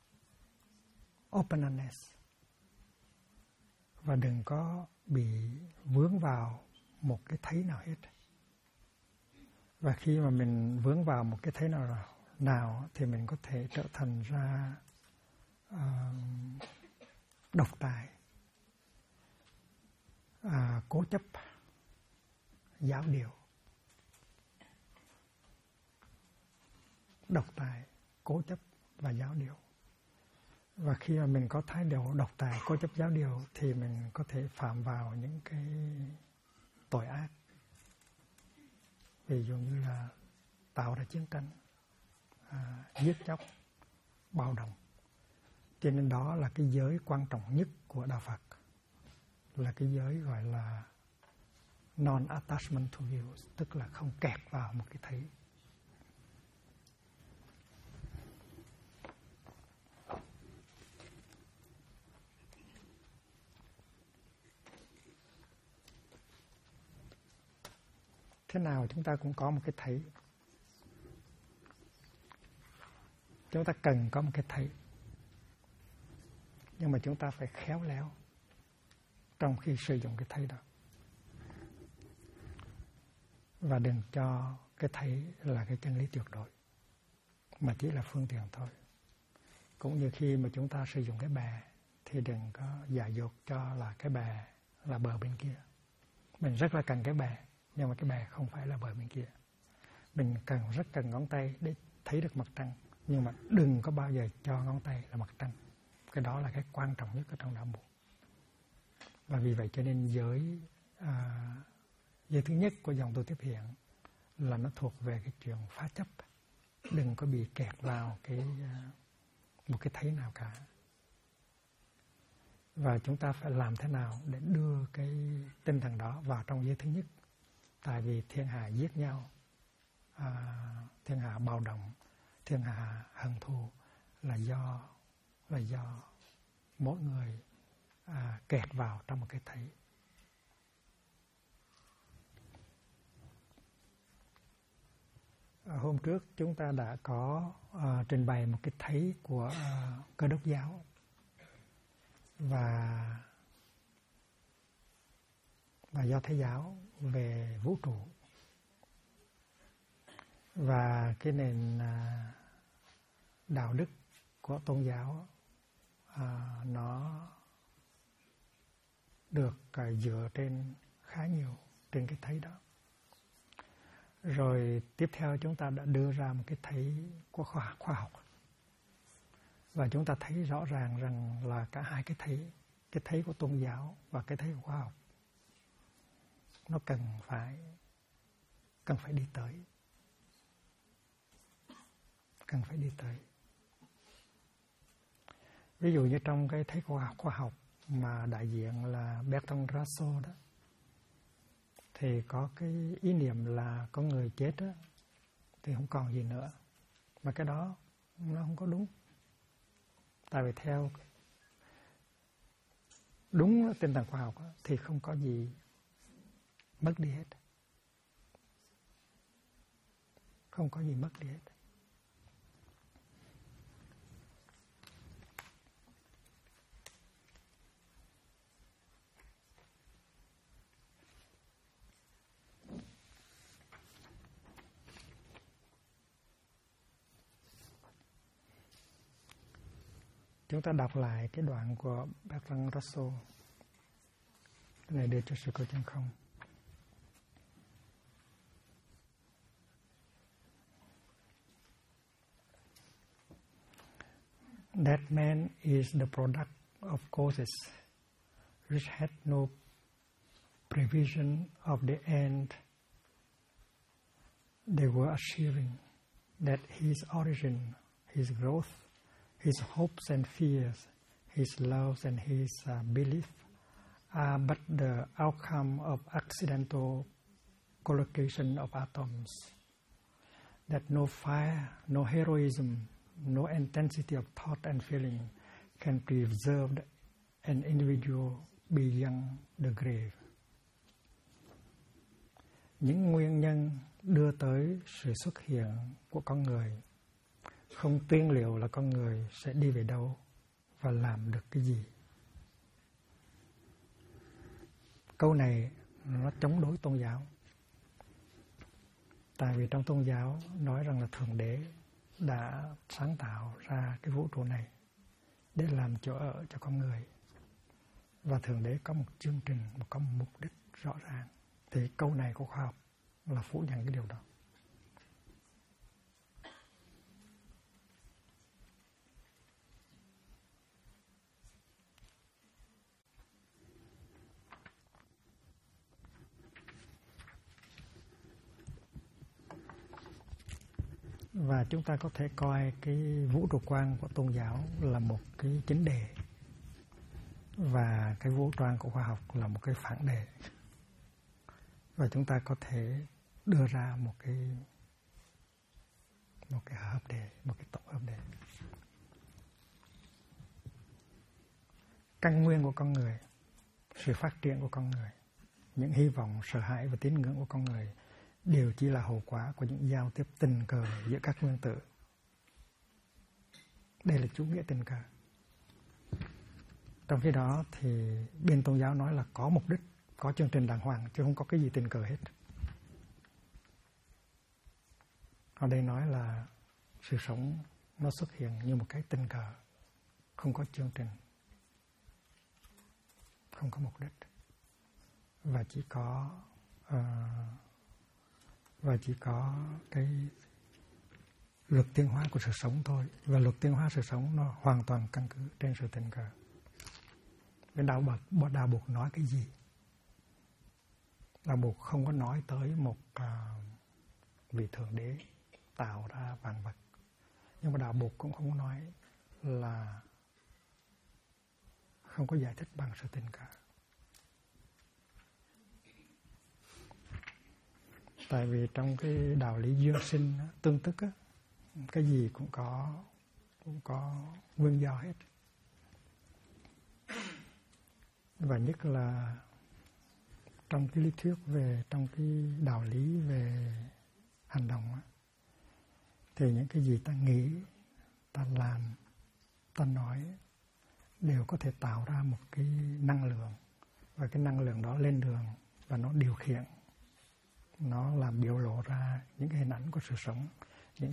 openness, và đừng có bị vướng vào một cái thấy nào hết. Và khi mà mình vướng vào một cái thấy nào thì mình có thể trở thành ra độc tài, cố chấp, giáo điều. Độc tài, cố chấp và giáo điều. Và khi mà mình có thái độ độc tài, cố chấp, giáo điều thì mình có thể phạm vào những cái tội ác. Ví dụ như là tạo ra chiến tranh, giết chóc, bạo động. Cho nên đó là cái giới quan trọng nhất của Đạo Phật, là cái giới gọi là non-attachment to views, tức là không kẹt vào một cái thấy. Thế nào chúng ta cũng có một cái thấy. Chúng ta cần có một cái thấy. Nhưng mà chúng ta phải khéo léo trong khi sử dụng cái thấy đó. Và đừng cho cái thấy là cái chân lý tuyệt đối, mà chỉ là phương tiện thôi. Cũng như khi mà chúng ta sử dụng cái bè thì đừng có giả dột cho là cái bè là bờ bên kia. Mình rất là cần cái bè, nhưng mà cái bè không phải là bờ bên kia. Mình rất cần ngón tay để thấy được mặt trăng, nhưng mà đừng có bao giờ cho ngón tay là mặt trăng. Cái đó là cái quan trọng nhất ở trong đạo Bụt. Và vì vậy cho nên giới thứ nhất của dòng tu tiếp hiện là nó thuộc về cái chuyện phá chấp. Đừng có bị kẹt vào một cái thấy nào cả. Và chúng ta phải làm thế nào để đưa cái tinh thần đó vào trong giới thứ nhất. Tại vì thiên hạ giết nhau, thiên hạ bạo động, thiên hạ hận thù là do mỗi người kẹt vào trong một cái thấy. Hôm trước chúng ta đã có trình bày một cái thấy của Cơ Đốc giáo và Do Thái giáo về vũ trụ. Và cái nền đạo đức của tôn giáo nó được dựa trên khá nhiều trên cái thấy đó. Rồi tiếp theo chúng ta đã đưa ra một cái thấy của khoa học. Và chúng ta thấy rõ ràng rằng là cả hai cái thấy của tôn giáo và cái thấy của khoa học, nó cần phải đi tới. Cần phải đi tới. Ví dụ như trong cái thấy khoa học mà đại diện là Bertrand Russell đó, thì có cái ý niệm là có người chết đó, thì không còn gì nữa. Mà cái đó nó không có đúng. Tại vì theo đúng tinh thần khoa học đó, thì không có gì mất đi hết. Không có gì mất đi hết. Chúng ta đọc lại cái đoạn của Bertrand Russell. Cái này đưa cho sự cô chân không. That man is the product of causes which had no prevision of the end they were achieving, that his origin, his growth, his hopes and fears, his loves and his belief are but the outcome of accidental collocation of atoms, that no fire, no heroism, no intensity of thought and feeling can preserve an individual beyond the grave. Những nguyên nhân đưa tới sự xuất hiện của con người không tuyên liệu là con người sẽ đi về đâu và làm được cái gì. Câu này nó chống đối tôn giáo. Tại vì trong tôn giáo nói rằng là Thượng Đế đã sáng tạo ra cái vũ trụ này để làm chỗ ở cho con người. Và Thượng Đế có một chương trình, có một mục đích rõ ràng. Thì câu này của khoa học là phủ nhận cái điều đó. Và chúng ta có thể coi cái vũ trụ quan của tôn giáo là một cái chính đề và cái vũ trụ quan của khoa học là một cái phản đề. Và chúng ta có thể đưa ra một cái hợp đề, một cái tổng hợp đề. Căn nguyên của con người, sự phát triển của con người, những hy vọng, sợ hãi và tín ngưỡng của con người đều chỉ là hậu quả của những giao tiếp tình cờ giữa các nguyên tử. Đây là chủ nghĩa tình cờ. Trong khi đó thì bên tôn giáo nói là có mục đích, có chương trình đàng hoàng, chứ không có cái gì tình cờ hết. Ở đây nói là sự sống nó xuất hiện như một cái tình cờ, không có chương trình, không có mục đích, và chỉ có cái luật tiến hóa của sự sống thôi. Và luật tiến hóa sự sống nó hoàn toàn căn cứ trên sự tình cờ. Cái đạo Bụt nói cái gì? Đạo Bụt không có nói tới một vị Thượng Đế tạo ra vạn vật. Nhưng mà đạo Bụt cũng không có nói là không có giải thích bằng sự tình cờ. Tại vì trong cái đạo lý duyên sinh tương tức á, cái gì cũng có nguyên do hết. Và nhất là trong cái lý thuyết trong cái đạo lý về hành động á, thì những cái gì ta nghĩ, ta làm, ta nói đều có thể tạo ra một cái năng lượng, và cái năng lượng đó lên đường và nó điều khiển, nó làm biểu lộ ra những cái hình ảnh của sự sống, những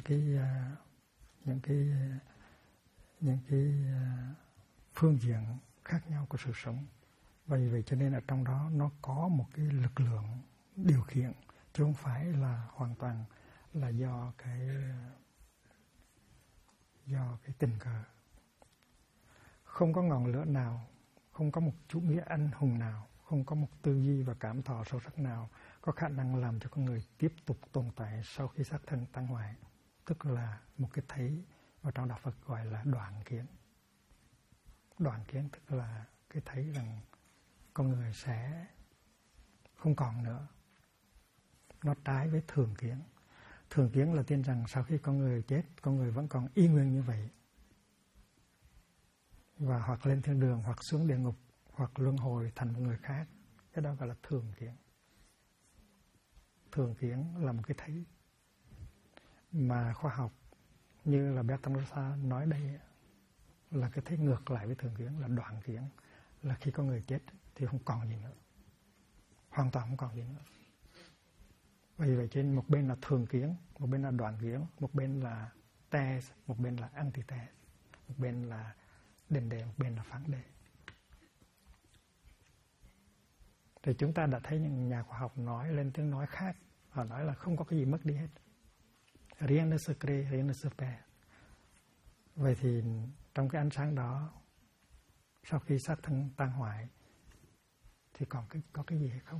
cái phương diện khác nhau của sự sống. Vì vậy cho nên ở trong đó nó có một cái lực lượng điều khiển, chứ không phải là hoàn toàn là do cái tình cờ. Không có ngọn lửa nào, không có một chủ nghĩa anh hùng nào, không có một tư duy và cảm thọ sâu sắc nào có khả năng làm cho con người tiếp tục tồn tại sau khi xác thân tan hoại. Tức là một cái thấy, và trong đạo Phật gọi là đoạn kiến. Đoạn kiến tức là cái thấy rằng con người sẽ không còn nữa. Nó trái với thường kiến. Thường kiến là tin rằng sau khi con người chết, con người vẫn còn y nguyên như vậy. Và hoặc lên thiên đường, hoặc xuống địa ngục, hoặc luân hồi thành một người khác. Cái đó gọi là thường kiến. thường kiến là một cái thấy, mà khoa học như là Bertrand Russell nói đây là cái thấy ngược lại với thường kiến, là đoạn kiến, là khi có người chết thì không còn gì nữa, hoàn toàn không còn gì nữa. Vì vậy trên một bên là thường kiến, một bên là đoạn kiến, một bên là test, một bên là anti-test, một bên là đền đề, một bên là phản đề. Thì chúng ta đã thấy những nhà khoa học nói lên tiếng nói khác, họ nói là không có cái gì mất đi hết, rien ne se crée, rien ne se perd. Vậy thì trong cái ánh sáng đó, sau khi xác thân tan hoại thì còn có cái gì hay không?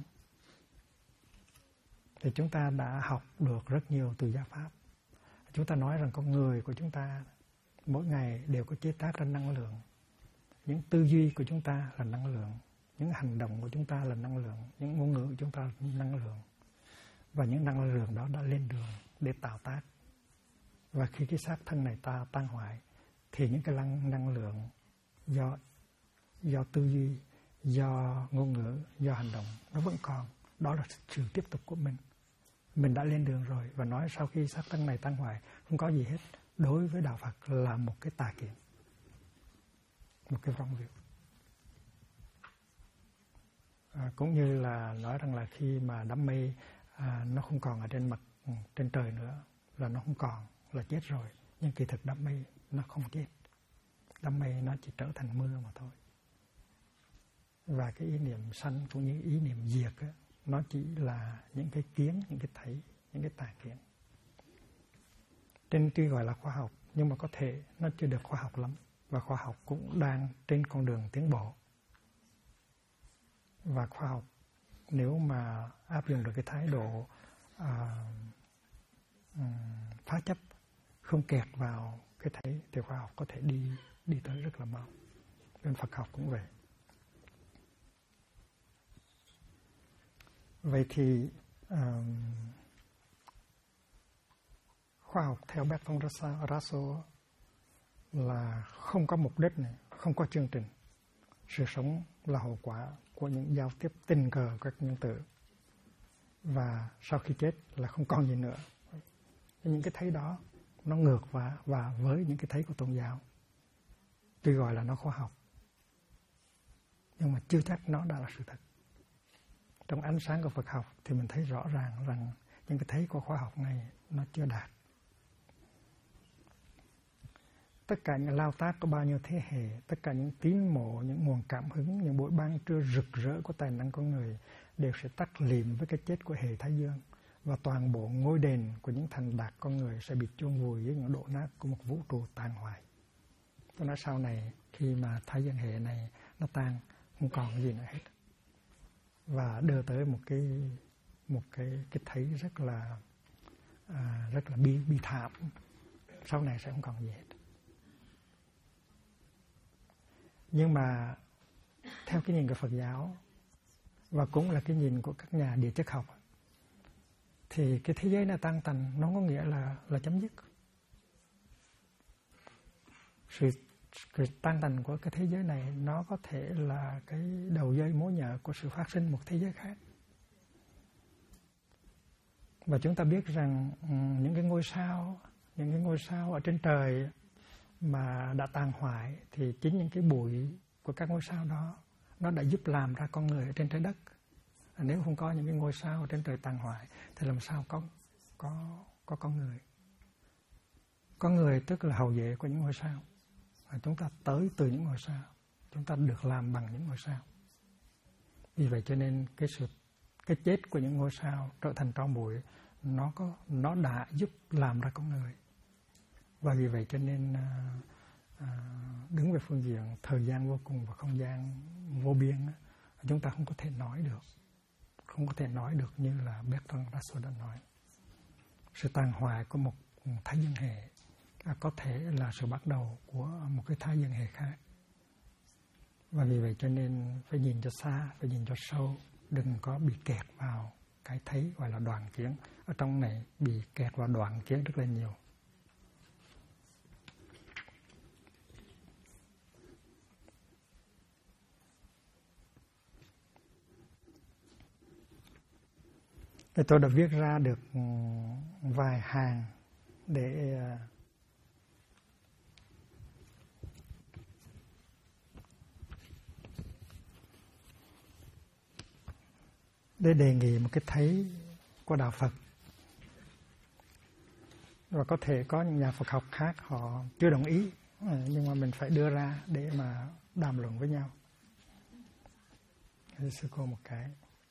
Thì chúng ta đã học được rất nhiều từ giáo pháp. Chúng ta nói rằng con người của chúng ta mỗi ngày đều có chế tác ra năng lượng. Những tư duy của chúng ta là năng lượng, những hành động của chúng ta là năng lượng, những ngôn ngữ của chúng ta là năng lượng. Và những năng lượng đó đã lên đường để tạo tác. Và khi cái xác thân này ta tan hoại thì những cái năng lượng do tư duy, do ngôn ngữ, do hành động nó vẫn còn. Đó là sự tiếp tục của mình. Mình đã lên đường rồi và nói sau khi xác thân này tan hoại không có gì hết. Đối với đạo Phật là một cái tà kiến, một cái vọng việc. Cũng như là nói rằng là khi mà đám mây nó không còn ở trên trời nữa, là nó không còn, là chết rồi. Nhưng kỳ thực đám mây nó không chết, đám mây nó chỉ trở thành mưa mà thôi. Và cái ý niệm sanh cũng như ý niệm diệt á, nó chỉ là những cái kiến, những cái thấy, những cái tà kiến. Trên tuy gọi là khoa học nhưng mà có thể nó chưa được khoa học lắm, và khoa học cũng đang trên con đường tiến bộ. Và khoa học nếu mà áp dụng được cái thái độ phá chấp, không kẹt vào cái thấy, thì khoa học có thể đi tới rất là mau. Bên Phật học cũng vậy. Vậy thì khoa học theo Bertrand Russell là không có mục đích này, không có chương trình. Sự sống là hậu quả của những giao tiếp tình cờ của các nhân tử. Và sau khi chết là không còn gì nữa. Những cái thấy đó nó ngược và với những cái thấy của tôn giáo. Tuy gọi là nó khoa học, nhưng mà chưa chắc nó đã là sự thật. Trong ánh sáng của Phật học thì mình thấy rõ ràng rằng những cái thấy của khoa học này nó chưa đạt. Tất cả những lao tác của bao nhiêu thế hệ, tất cả những tín mộ, những nguồn cảm hứng, những buổi ban trưa rực rỡ của tài năng con người đều sẽ tắt lịm với cái chết của hệ Thái Dương. Và toàn bộ ngôi đền của những thành đạt con người sẽ bị chôn vùi với những đổ nát của một vũ trụ tàn hoại. Tôi nói sau này khi mà Thái Dương hệ này nó tan, không còn gì nữa hết. Và đưa tới một cái thấy rất là bi thảm. Sau này sẽ không còn gì hết. Nhưng mà theo cái nhìn của Phật giáo và cũng là cái nhìn của các nhà địa chất học, thì cái thế giới này tan tành nó có nghĩa là chấm dứt. Sự tan tành của cái thế giới này nó có thể là cái đầu dây mối nhợ của sự phát sinh một thế giới khác. Và chúng ta biết rằng những cái ngôi sao ở trên trời mà đã tàn hoại thì chính những cái bụi của các ngôi sao đó nó đã giúp làm ra con người ở trên trái đất. Nếu không có những cái ngôi sao ở trên trời tàn hoại thì làm sao có con người. Con người tức là hậu duệ của những ngôi sao. Và chúng ta tới từ những ngôi sao, chúng ta được làm bằng những ngôi sao. Vì vậy cho nên cái chết của những ngôi sao trở thành tro bụi nó đã giúp làm ra con người. Và vì vậy cho nên đứng về phương diện thời gian vô cùng và không gian vô biên, chúng ta không có thể nói được. Không có thể nói được như là Bertrand Russell đã nói. Sự tàn hoại của một thái dương hệ có thể là sự bắt đầu của một cái thái dương hệ khác. Và vì vậy cho nên phải nhìn cho xa, phải nhìn cho sâu, đừng có bị kẹt vào cái thấy gọi là đoạn kiến. Ở trong này bị kẹt vào đoạn kiến rất là nhiều. Thì tôi đã viết ra được vài hàng để đề nghị một cái thấy của đạo Phật. Và có thể có những nhà Phật học khác họ chưa đồng ý, nhưng mà mình phải đưa ra để mà đàm luận với nhau. Sư cô một cái.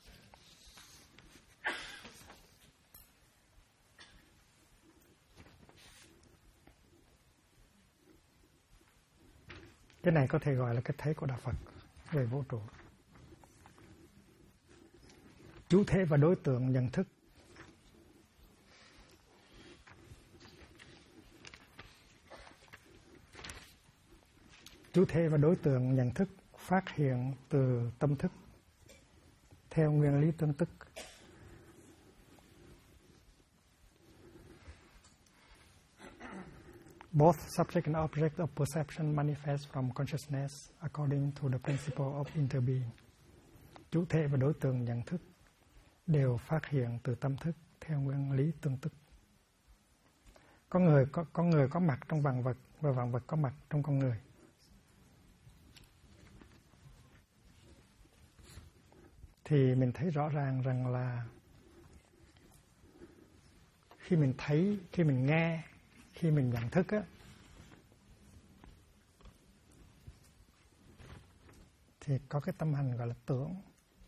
Cái này có thể gọi là cái thấy của đạo Phật về vũ trụ. Chủ thể và đối tượng nhận thức. Chủ thể và đối tượng nhận thức phát hiện từ tâm thức theo nguyên lý tương tức. Both subject and object of perception manifest from consciousness according to the principle of interbeing. Chủ thể và đối tượng nhận thức đều phát hiện từ tâm thức theo nguyên lý tương tức. Có người có mặt trong vạn vật và vạn vật có mặt trong con người. Thì mình thấy rõ ràng rằng là khi mình thấy, khi mình nghe, khi mình nhận thức á, thì có cái tâm hành gọi là tưởng.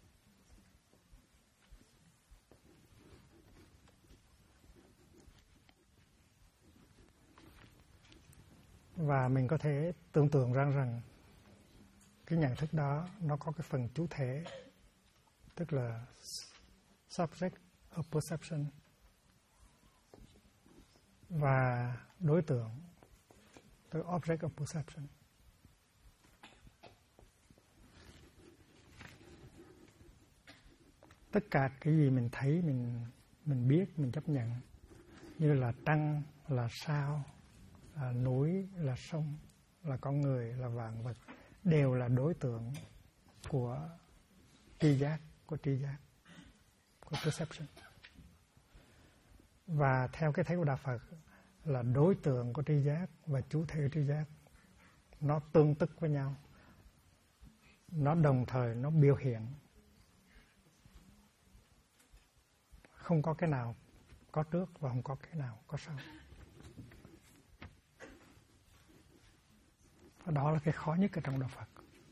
Và mình có thể tưởng tượng rằng cái nhận thức đó nó có cái phần chủ thể, tức là subject of perception, và đối tượng, tức object of perception. Tất cả cái gì mình thấy, mình biết, mình chấp nhận, như là trăng, là sao, là núi, là sông, là con người, là vạn vật, đều là đối tượng của tri giác, của perception. Và theo cái thấy của đạo Phật là đối tượng của tri giác và chủ thể tri giác nó tương tức với nhau, nó đồng thời nó biểu hiện, không có cái nào có trước và không có cái nào có sau. Và đó là cái khó nhất ở trong đạo Phật.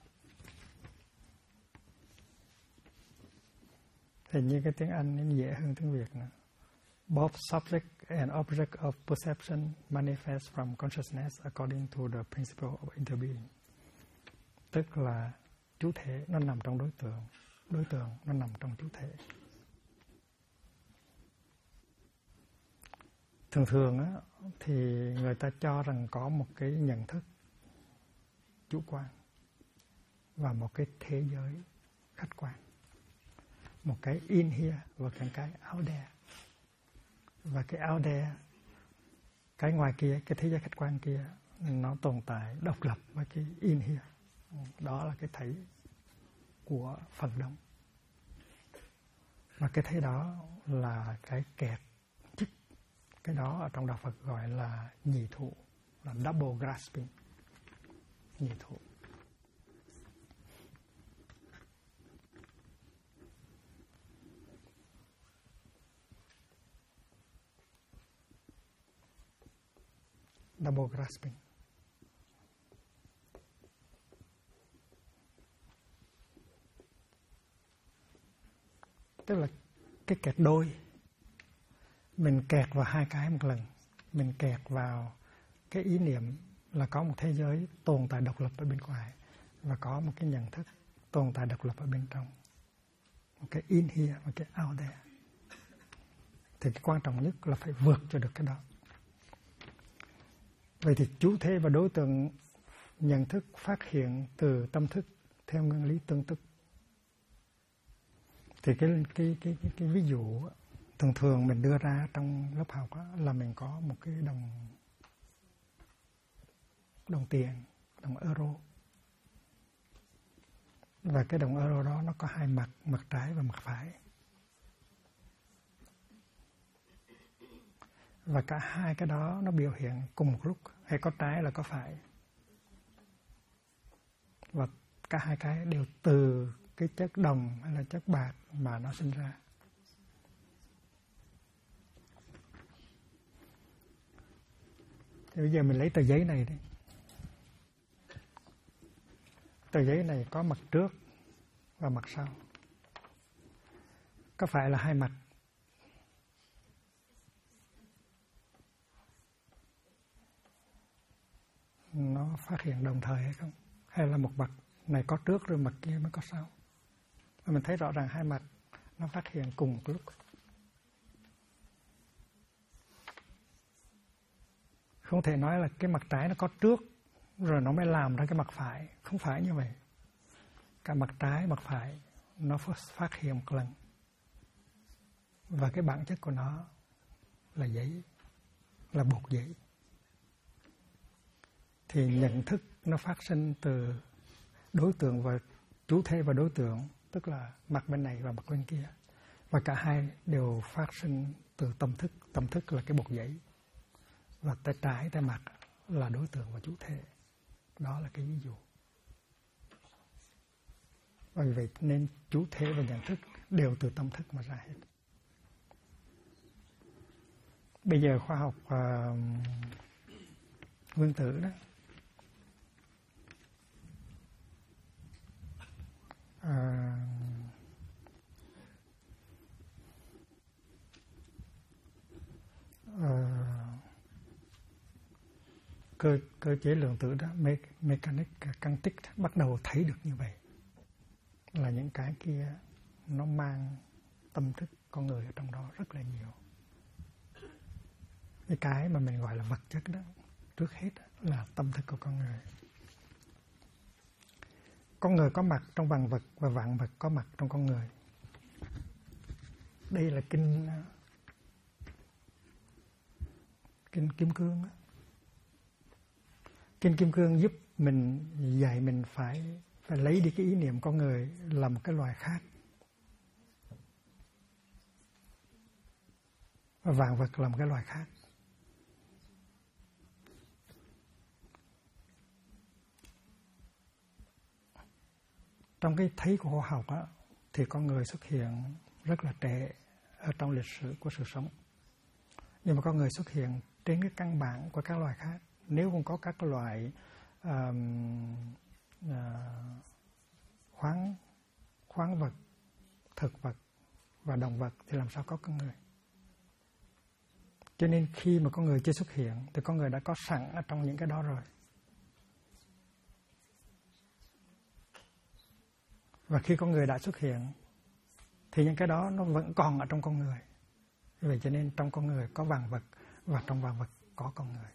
Hình như cái tiếng Anh nó dễ hơn tiếng Việt nữa. Both subject and object of perception manifest from consciousness according to the principle of interbeing. Tức là chủ thể nó nằm trong đối tượng nó nằm trong chủ thể. Thường á, thì người ta cho rằng có một cái nhận thức chủ quan và một cái thế giới khách quan, một cái in here và cái out there. Và cái out there, cái ngoài kia, cái thế giới khách quan kia, nó tồn tại độc lập với cái in here. Đó là cái thấy của phần đông. Và cái thấy đó là cái kẹt. Cái đó ở trong đạo Phật gọi là nhị thụ, là double grasping. Nhị thụ. Double grasping. Tức là cái kẹt đôi. Mình kẹt vào hai cái một lần. Mình kẹt vào cái ý niệm là có một thế giới tồn tại độc lập ở bên ngoài và có một cái nhận thức tồn tại độc lập ở bên trong. Một cái in here và cái out there. Thì cái quan trọng nhất là phải vượt cho được cái đó. Vậy thì chủ thể và đối tượng nhận thức phát hiện từ tâm thức theo nguyên lý tương tức. Thì cái ví dụ thường mình đưa ra trong lớp học là mình có một cái đồng tiền, đồng euro. Và cái đồng euro đó nó có hai mặt, mặt trái và mặt phải. Và cả hai cái đó nó biểu hiện cùng một lúc, hay có trái là có phải. Và cả hai cái đều từ cái chất đồng hay là chất bạc mà nó sinh ra. Thì bây giờ mình lấy tờ giấy này đi. Tờ giấy này có mặt trước và mặt sau. Có phải là hai mặt? Nó phát hiện đồng thời hay không? Hay là một mặt này có trước rồi mặt kia mới có sau? Và mình thấy rõ ràng hai mặt nó phát hiện cùng một lúc. Không thể nói là cái mặt trái nó có trước rồi nó mới làm ra cái mặt phải. Không phải như vậy. Cả mặt trái, mặt phải nó phát hiện một lần. Và cái bản chất của nó là giấy, là bột giấy. Thì nhận thức nó phát sinh từ đối tượng và chủ thể và đối tượng, tức là mặt bên này và mặt bên kia. Và cả hai đều phát sinh từ tâm thức. Tâm thức là cái bột giấy. Và tay trái, tay mặt là đối tượng và chủ thể. Đó là cái ví dụ. Vì vậy nên chủ thể và nhận thức đều từ tâm thức mà ra hết. Bây giờ khoa học nguyên tử đó, cơ chế lượng tử đó, mechanic quantic bắt đầu thấy được như vậy, là những cái kia nó mang tâm thức con người ở trong đó rất là nhiều. Cái mà mình gọi là vật chất đó, trước hết là tâm thức của con người. Con người có mặt trong vạn vật và vạn vật có mặt trong con người. Đây là kinh Kim Cương đó. Kinh Kim Cương giúp mình dạy mình phải lấy đi cái ý niệm con người là một cái loài khác. Và vạn vật là một cái loài khác. Trong cái thấy của khoa học á, thì con người xuất hiện rất là trễ ở trong lịch sử của sự sống. Nhưng mà con người xuất hiện trên cái căn bản của các loài khác. Nếu không có các loài khoáng vật, thực vật và động vật thì làm sao có con người. Cho nên khi mà con người chưa xuất hiện thì con người đã có sẵn ở trong những cái đó rồi. Và khi con người đã xuất hiện thì những cái đó nó vẫn còn ở trong con người. Vì vậy cho nên trong con người có vạn vật và trong vạn vật có con người.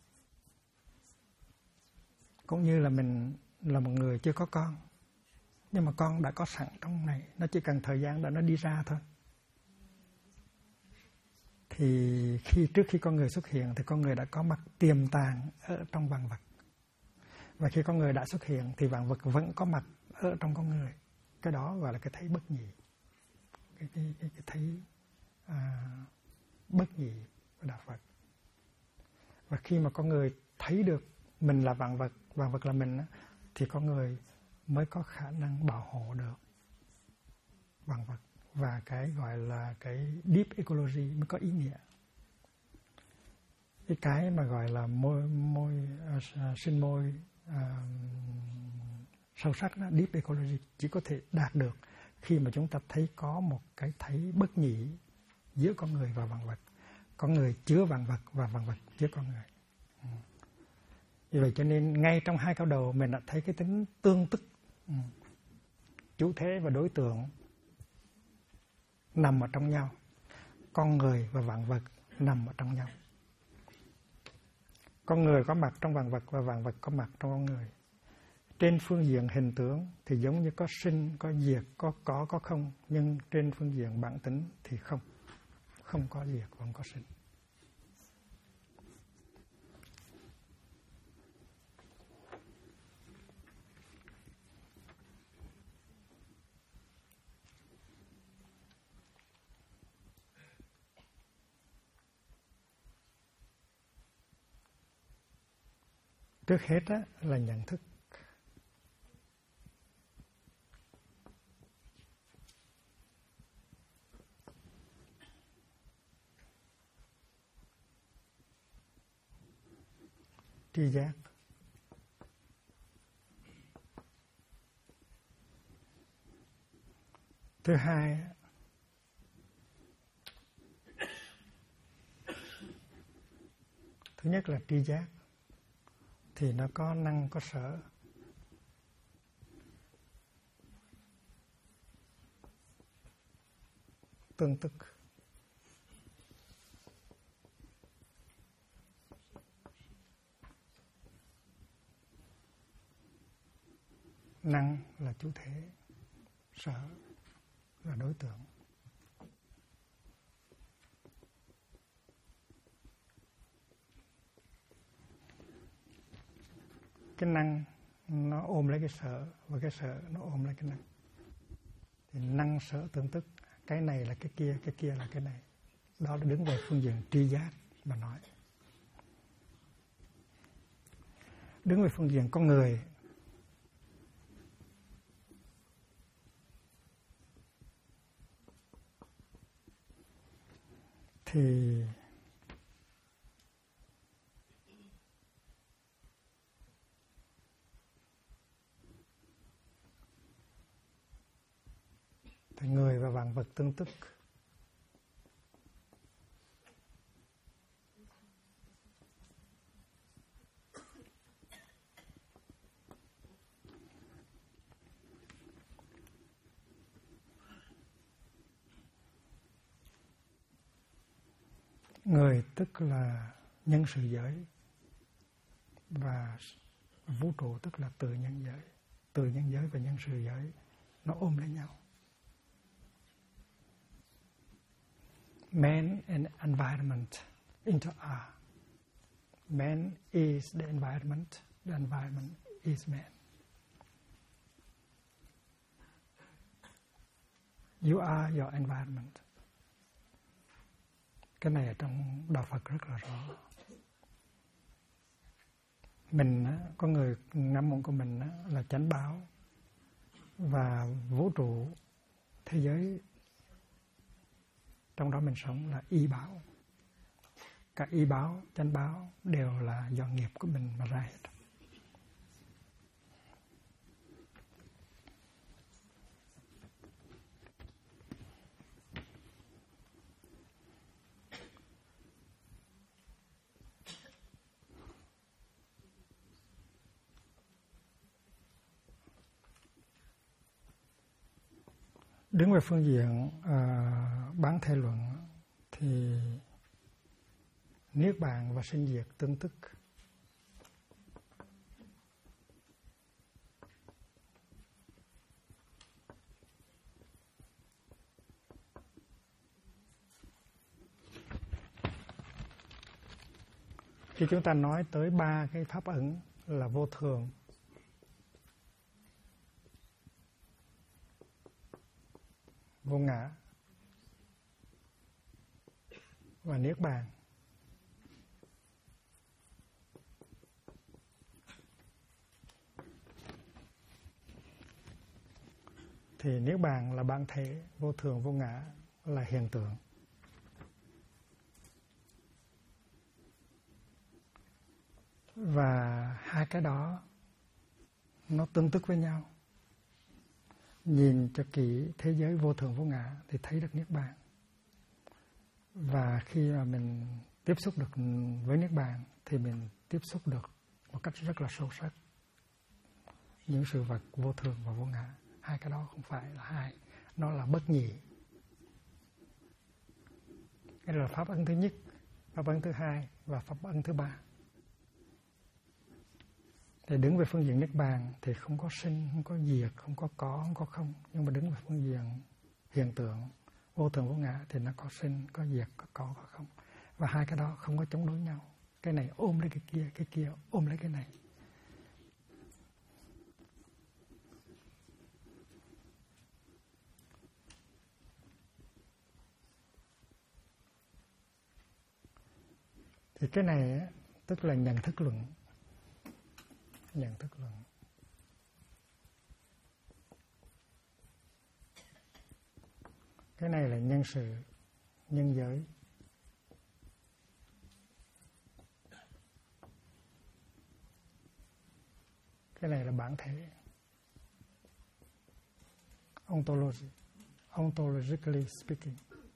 Cũng như là mình là một người chưa có con, nhưng mà con đã có sẵn trong này, nó chỉ cần thời gian để nó đi ra thôi. Thì trước khi con người xuất hiện thì con người đã có mặt tiềm tàng ở trong vạn vật. Và khi con người đã xuất hiện thì vạn vật vẫn có mặt ở trong con người. Cái đó gọi là cái thấy bất nhị. Cái thấy bất nhị của đạo Phật. Và khi mà con người thấy được mình là vạn vật là mình, thì con người mới có khả năng bảo hộ được vạn vật. Và cái gọi là cái deep ecology mới có ý nghĩa. Cái mà gọi là sinh môi sâu sắc đó, deep ecology, chỉ có thể đạt được khi mà chúng ta thấy có một cái thấy bất nhị giữa con người và vạn vật. Con người chứa vạn vật và vạn vật chứa con người. Vì vậy cho nên ngay trong hai câu đầu mình đã thấy cái tính tương tức. Chủ thể và đối tượng nằm ở trong nhau. Con người và vạn vật nằm ở trong nhau. Con người có mặt trong vạn vật và vạn vật có mặt trong con người. Trên phương diện hình tướng thì giống như có sinh, có diệt, có không. Nhưng trên phương diện bản tính thì không. Không có diệt, không có sinh. Trước hết á, là nhận thức. Tri giác. Thứ hai, thứ nhất là tri giác thì nó có năng có sở. Tương tức. Năng là chủ thể, sở là đối tượng. Cái năng nó ôm lấy cái sở, và cái sở nó ôm lấy cái năng. Thì năng sở tương tức, cái này là cái kia là cái này. Đó là đứng về phương diện tri giác mà nói. Đứng về phương diện con người thì người và vạn vật tương tức. Người tức là nhân sự giới, và vũ trụ tức là từ nhân giới. Từ nhân giới và nhân sự giới nó ôm lấy nhau. Man and environment interact. Man is the environment is man. You are your environment. Cái này ở trong đạo Phật rất là rõ. Mình, có người ngắm mộng của mình là chánh báo, và vũ trụ, thế giới trong đó mình sống là y báo. Cả y báo, chánh báo đều là do nghiệp của mình mà ra hết. Đứng về phương diện bán thể luận thì niết bàn và sinh diệt tương tức. Khi chúng ta nói tới ba cái pháp ẩn là vô thường, vô ngã và niết bàn, thì niết bàn là bản thể, vô thường vô ngã là hiện tượng. Và hai cái đó nó tương tức với nhau. Nhìn cho kỹ thế giới vô thường vô ngã thì thấy được niết bàn. Và khi mà mình tiếp xúc được với niết bàn thì mình tiếp xúc được một cách rất là sâu sắc những sự vật vô thường và vô ngã. Hai cái đó không phải là hai, nó là bất nhị. Cái là pháp ấn thứ nhất, pháp ấn thứ hai và pháp ấn thứ ba. Thì đứng về phương diện niết bàn thì không có sinh, không có diệt, không có không có không. Nhưng mà đứng về phương diện hiện tượng vô thường vô ngã thì nó có sinh, có diệt, có không. Và hai cái đó không có chống đối nhau. Cái này ôm lấy cái kia ôm lấy cái này. Thì cái này tức là nhận thức luận. nhận thức luận. Cái này là nhân sự, nhân giới. Cái này là bản thể. Ontology, ontologically speaking.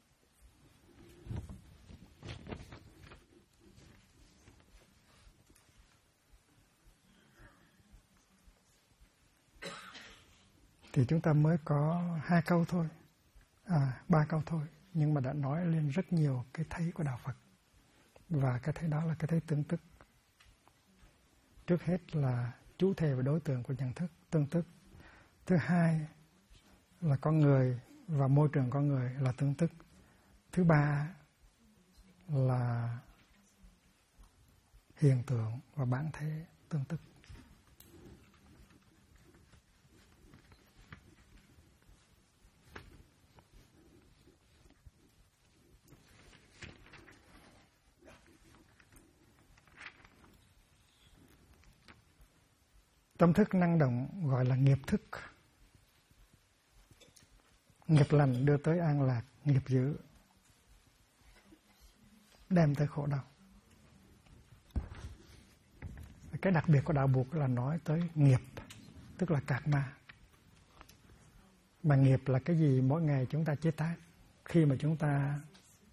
Thì chúng ta mới có 2 câu thôi, 3 câu thôi, nhưng mà đã nói lên rất nhiều cái thấy của Đạo Phật. Và cái thấy đó là cái thấy tương tức. Trước hết là chủ thể và đối tượng của nhận thức, tương tức. Thứ hai là con người và môi trường con người là tương tức. Thứ ba là hiện tượng và bản thể tương tức. Tâm thức năng động gọi là nghiệp thức. Nghiệp lành đưa tới an lạc, nghiệp dữ đem tới khổ đau. Cái đặc biệt của đạo Phật là nói tới nghiệp, tức là karma. Mà nghiệp là cái gì mỗi ngày chúng ta chế tác. Khi mà chúng ta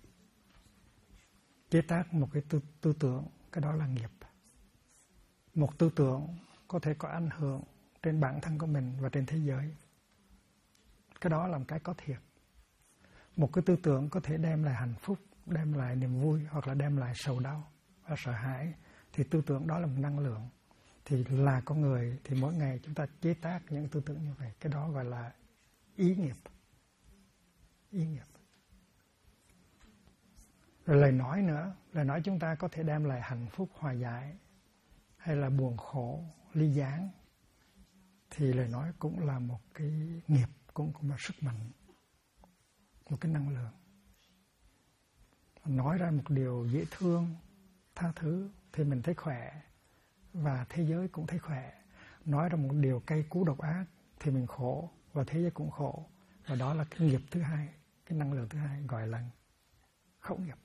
chế tác một cái tư tưởng, cái đó là nghiệp. Một tư tưởng có thể có ảnh hưởng trên bản thân của mình và trên thế giới. Cái đó là một cái có thiệt. Một cái tư tưởng có thể đem lại hạnh phúc, đem lại niềm vui hoặc là đem lại sầu đau và sợ hãi. Thì tư tưởng đó là một năng lượng. Thì là con người thì mỗi ngày chúng ta chế tác những tư tưởng như vậy. Cái đó gọi là ý nghiệp. Ý nghiệp. Rồi lời nói nữa. Lời nói chúng ta có thể đem lại hạnh phúc, hòa giải hay là buồn khổ, ly gián. Thì lời nói cũng là một cái nghiệp, cũng là sức mạnh, một cái năng lượng. Nói ra một điều dễ thương, tha thứ thì mình thấy khỏe và thế giới cũng thấy khỏe. Nói ra một điều cay cú độc ác thì mình khổ và thế giới cũng khổ. Và đó là cái nghiệp thứ hai, cái năng lượng thứ hai gọi là khẩu nghiệp.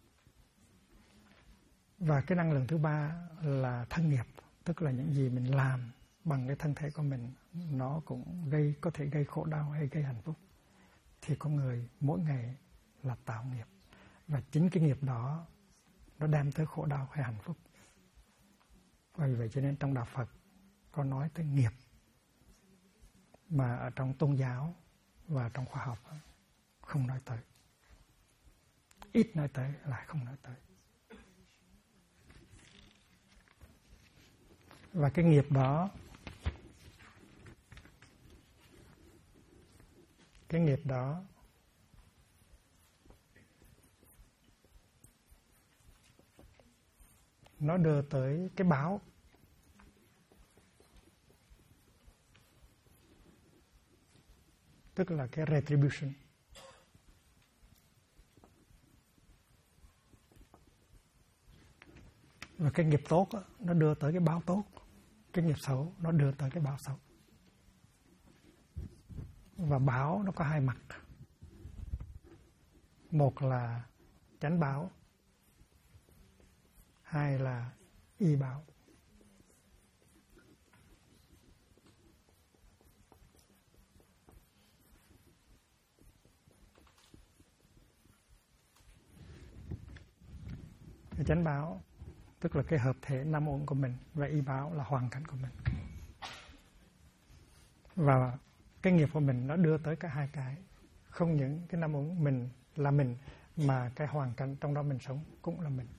Và cái năng lượng thứ ba là thân nghiệp, tức là những gì mình làm bằng cái thân thể của mình, nó cũng có thể gây khổ đau hay gây hạnh phúc. Thì con người mỗi ngày là tạo nghiệp. Và chính cái nghiệp đó nó đem tới khổ đau hay hạnh phúc. Vì vậy cho nên trong Đạo Phật có nói tới nghiệp. Mà ở trong tôn giáo và trong khoa học không nói tới. Ít nói tới, lại không nói tới. Và cái nghiệp đó, nó đưa tới cái báo. Tức là cái retribution. Và cái nghiệp tốt đó, nó đưa tới cái báo tốt. Cái nghiệp xấu nó đưa tới cái báo xấu. Và báo nó có hai mặt. Một là chánh báo, hai là y báo. Cái chánh báo tức là cái hợp thể năm uẩn của mình, và y báo là hoàn cảnh của mình. Và cái nghiệp của mình nó đưa tới cả hai cái. Không những cái năm uẩn mình là mình, mà cái hoàn cảnh trong đó mình sống cũng là mình.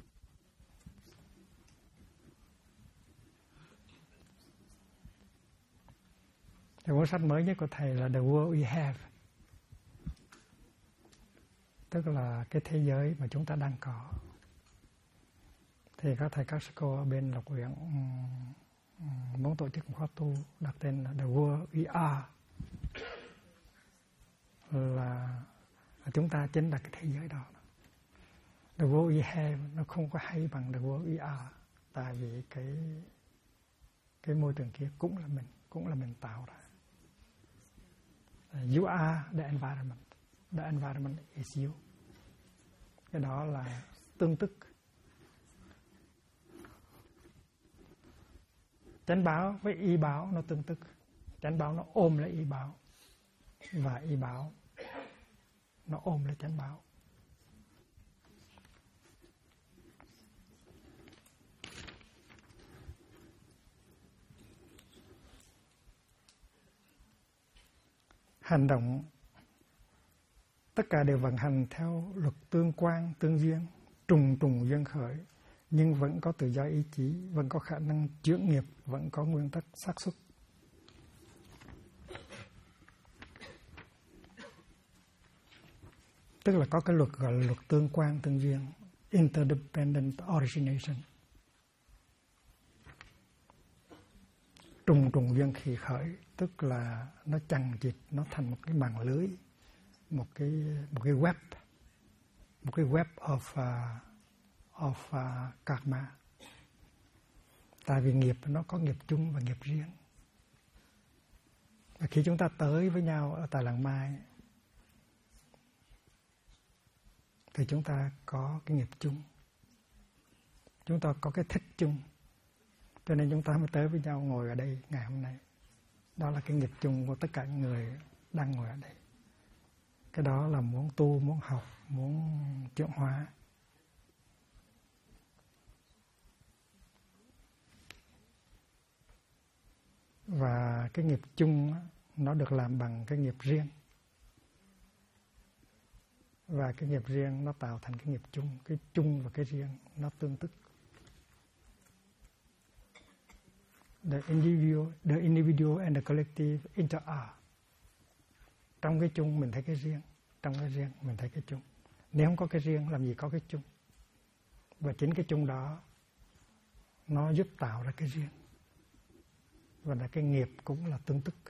Thì cuốn sách mới nhất của thầy là The World We Have, tức là cái thế giới mà chúng ta đang có. Thì các thầy các sư cô ở bên Lộc Huyện muốn tổ chức một khóa tu đặt tên là The World We Are, là chúng ta chính là cái thế giới đó. The World We Have nó không có hay bằng The World We Are, tại vì cái cái môi trường kia cũng là mình tạo ra. You are the environment. The environment is you. Cái đó là tương tức. Chánh báo với y báo nó tương tức. Chánh báo nó ôm lấy y báo, và y báo nó ôm lấy chánh báo. Hành động tất cả đều vận hành theo luật tương quan, tương duyên, trùng trùng duyên khởi, nhưng vẫn có tự do ý chí, vẫn có khả năng chướng nghiệp, vẫn có nguyên tắc xác suất. Tức là có cái luật gọi là luật tương quan, tương duyên, interdependent origination. Trùng trùng duyên khi khởi, tức là nó chằng chịt, nó thành một cái màn lưới, một cái web of karma. Tại vì nghiệp nó có nghiệp chung và nghiệp riêng. Và khi chúng ta tới với nhau ở tại làng Mai thì chúng ta có cái nghiệp chung, chúng ta có cái thích chung, cho nên chúng ta mới tới với nhau ngồi ở đây ngày hôm nay. Đó là cái nghiệp chung của tất cả những người đang ngồi ở đây. Cái đó là muốn tu, muốn học, muốn chuyển hóa. Và cái nghiệp chung nó được làm bằng cái nghiệp riêng. Và cái nghiệp riêng nó tạo thành cái nghiệp chung. Cái chung và cái riêng nó tương tức. The individual and the collective interact. Trong cái chung mình thấy cái riêng, trong cái riêng mình thấy cái chung. Nếu không có cái riêng làm gì có cái chung. Và chính cái chung đó nó giúp tạo ra cái riêng. Và là cái nghiệp cũng là tương tức.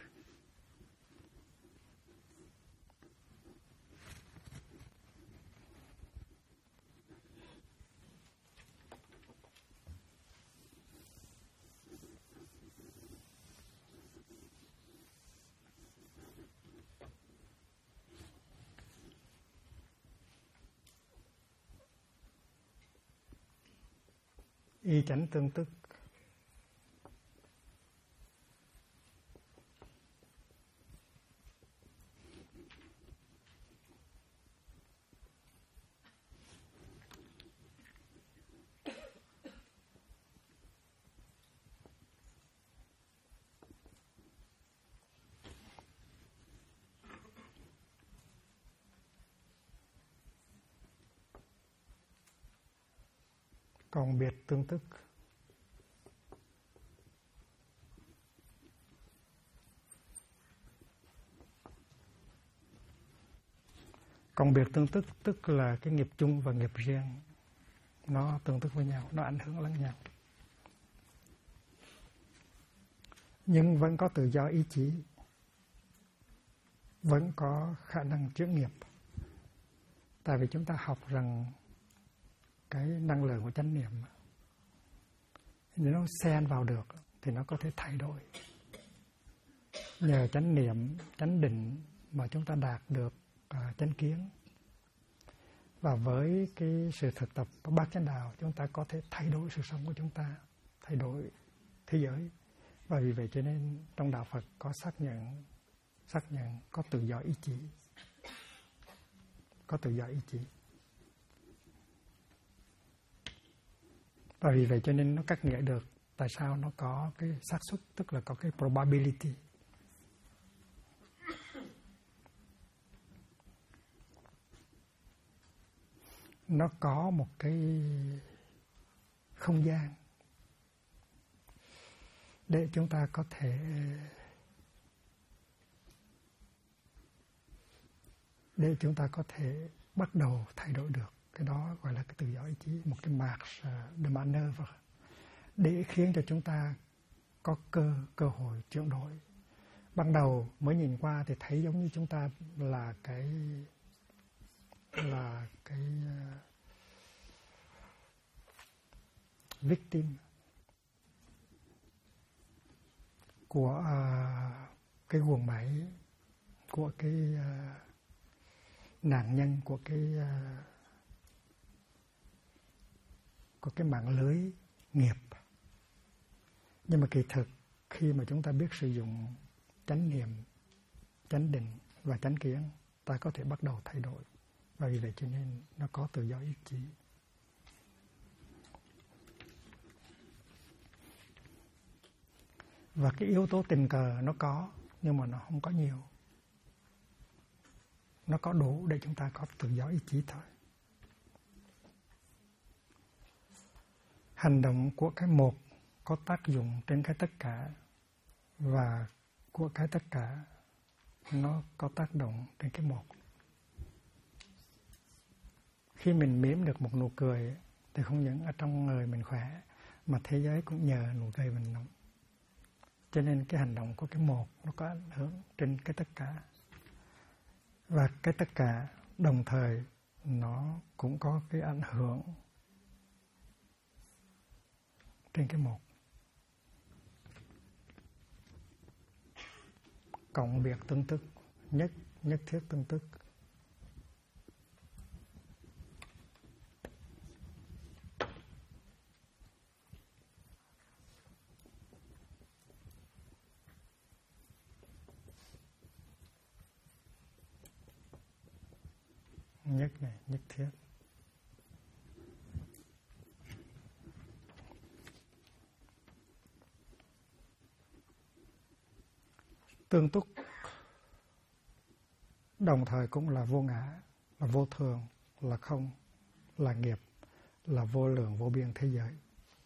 Y chánh tương tức. Còn biệt tương tức. Còn biệt tương tức tức là cái nghiệp chung và nghiệp riêng nó tương tức với nhau, nó ảnh hưởng lẫn nhau. Nhưng vẫn có tự do ý chí, vẫn có khả năng chuyển nghiệp. Tại vì chúng ta học rằng cái năng lượng của chánh niệm, nếu nó xen vào được thì nó có thể thay đổi. Nhờ chánh niệm, chánh định mà chúng ta đạt được chánh kiến. Và với cái sự thực tập của bát chánh đạo, chúng ta có thể thay đổi sự sống của chúng ta, thay đổi thế giới. Và vì vậy cho nên trong đạo Phật có xác nhận có tự do ý chí. Có tự do ý chí. Và vì vậy cho nên nó cắt nghĩa được tại sao nó có cái xác suất, tức là có cái probability. Nó có một cái không gian để chúng ta có thể bắt đầu thay đổi được. Cái đó gọi là cái tự do ý chí, một cái marge de manœuvre để khiến cho chúng ta có cơ hội chuyển đổi. Ban đầu mới nhìn qua thì thấy giống như chúng ta là cái victim. của cái guồng máy, của cái nạn nhân của cái mạng lưới nghiệp. Nhưng mà kỳ thực khi mà chúng ta biết sử dụng chánh niệm, chánh định và chánh kiến, ta có thể bắt đầu thay đổi. Và vì vậy cho nên nó có tự do ý chí. Và cái yếu tố tình cờ nó có, nhưng mà nó không có nhiều. Nó có đủ để chúng ta có tự do ý chí thôi. Hành động của cái một có tác dụng trên cái tất cả, và của cái tất cả nó có tác động trên cái một. Khi mình mỉm được một nụ cười thì không những ở trong người mình khỏe, mà thế giới cũng nhờ nụ cười mình nóng. Cho nên cái hành động của cái một nó có ảnh hưởng trên cái tất cả. Và cái tất cả đồng thời nó cũng có cái ảnh hưởng trên cái một. Cộng biệt tương tức, nhất thiết tương tức. Nhất này, nhất thiết. Tương túc đồng thời cũng là vô ngã, là vô thường, là không, là nghiệp, là vô lượng vô biên thế giới.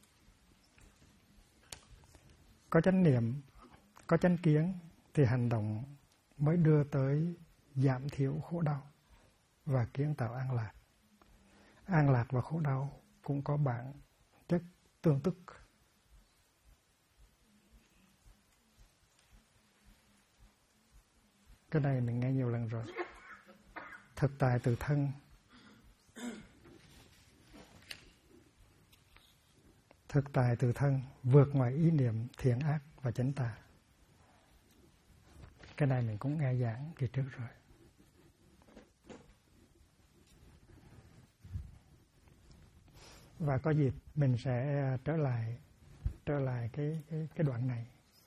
Có chánh niệm, có chánh kiến thì hành động mới đưa tới giảm thiểu khổ đau và kiến tạo an lạc. An lạc và khổ đau cũng có bản chất tương tức. Cái này mình nghe nhiều lần rồi. Thực tại từ thân. Thực tại từ thân vượt ngoài ý niệm thiện ác và chánh tà. Cái này mình cũng nghe giảng kỳ trước rồi. Và có dịp mình sẽ trở lại cái đoạn này.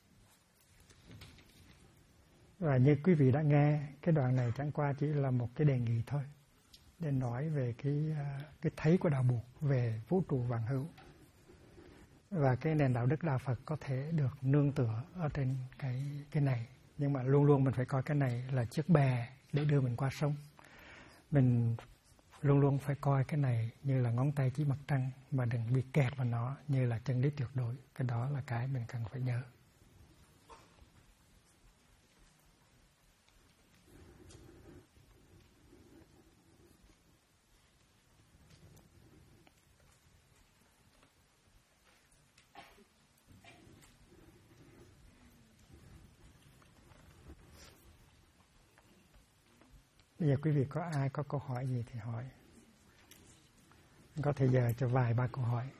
Và như quý vị đã nghe, cái đoạn này chẳng qua chỉ là một cái đề nghị thôi, để nói về cái thấy của đạo Bụt về vũ trụ vạn hữu. Và cái nền đạo đức đạo Phật có thể được nương tựa ở trên cái này. Nhưng mà luôn luôn mình phải coi cái này là chiếc bè để đưa mình qua sông. Mình luôn luôn phải coi cái này như là ngón tay chỉ mặt trăng, mà đừng bị kẹt vào nó như là chân lý tuyệt đối. Cái đó là cái mình cần phải nhớ. Bây giờ quý vị có ai có câu hỏi gì thì hỏi. Có thời giờ cho vài ba câu hỏi.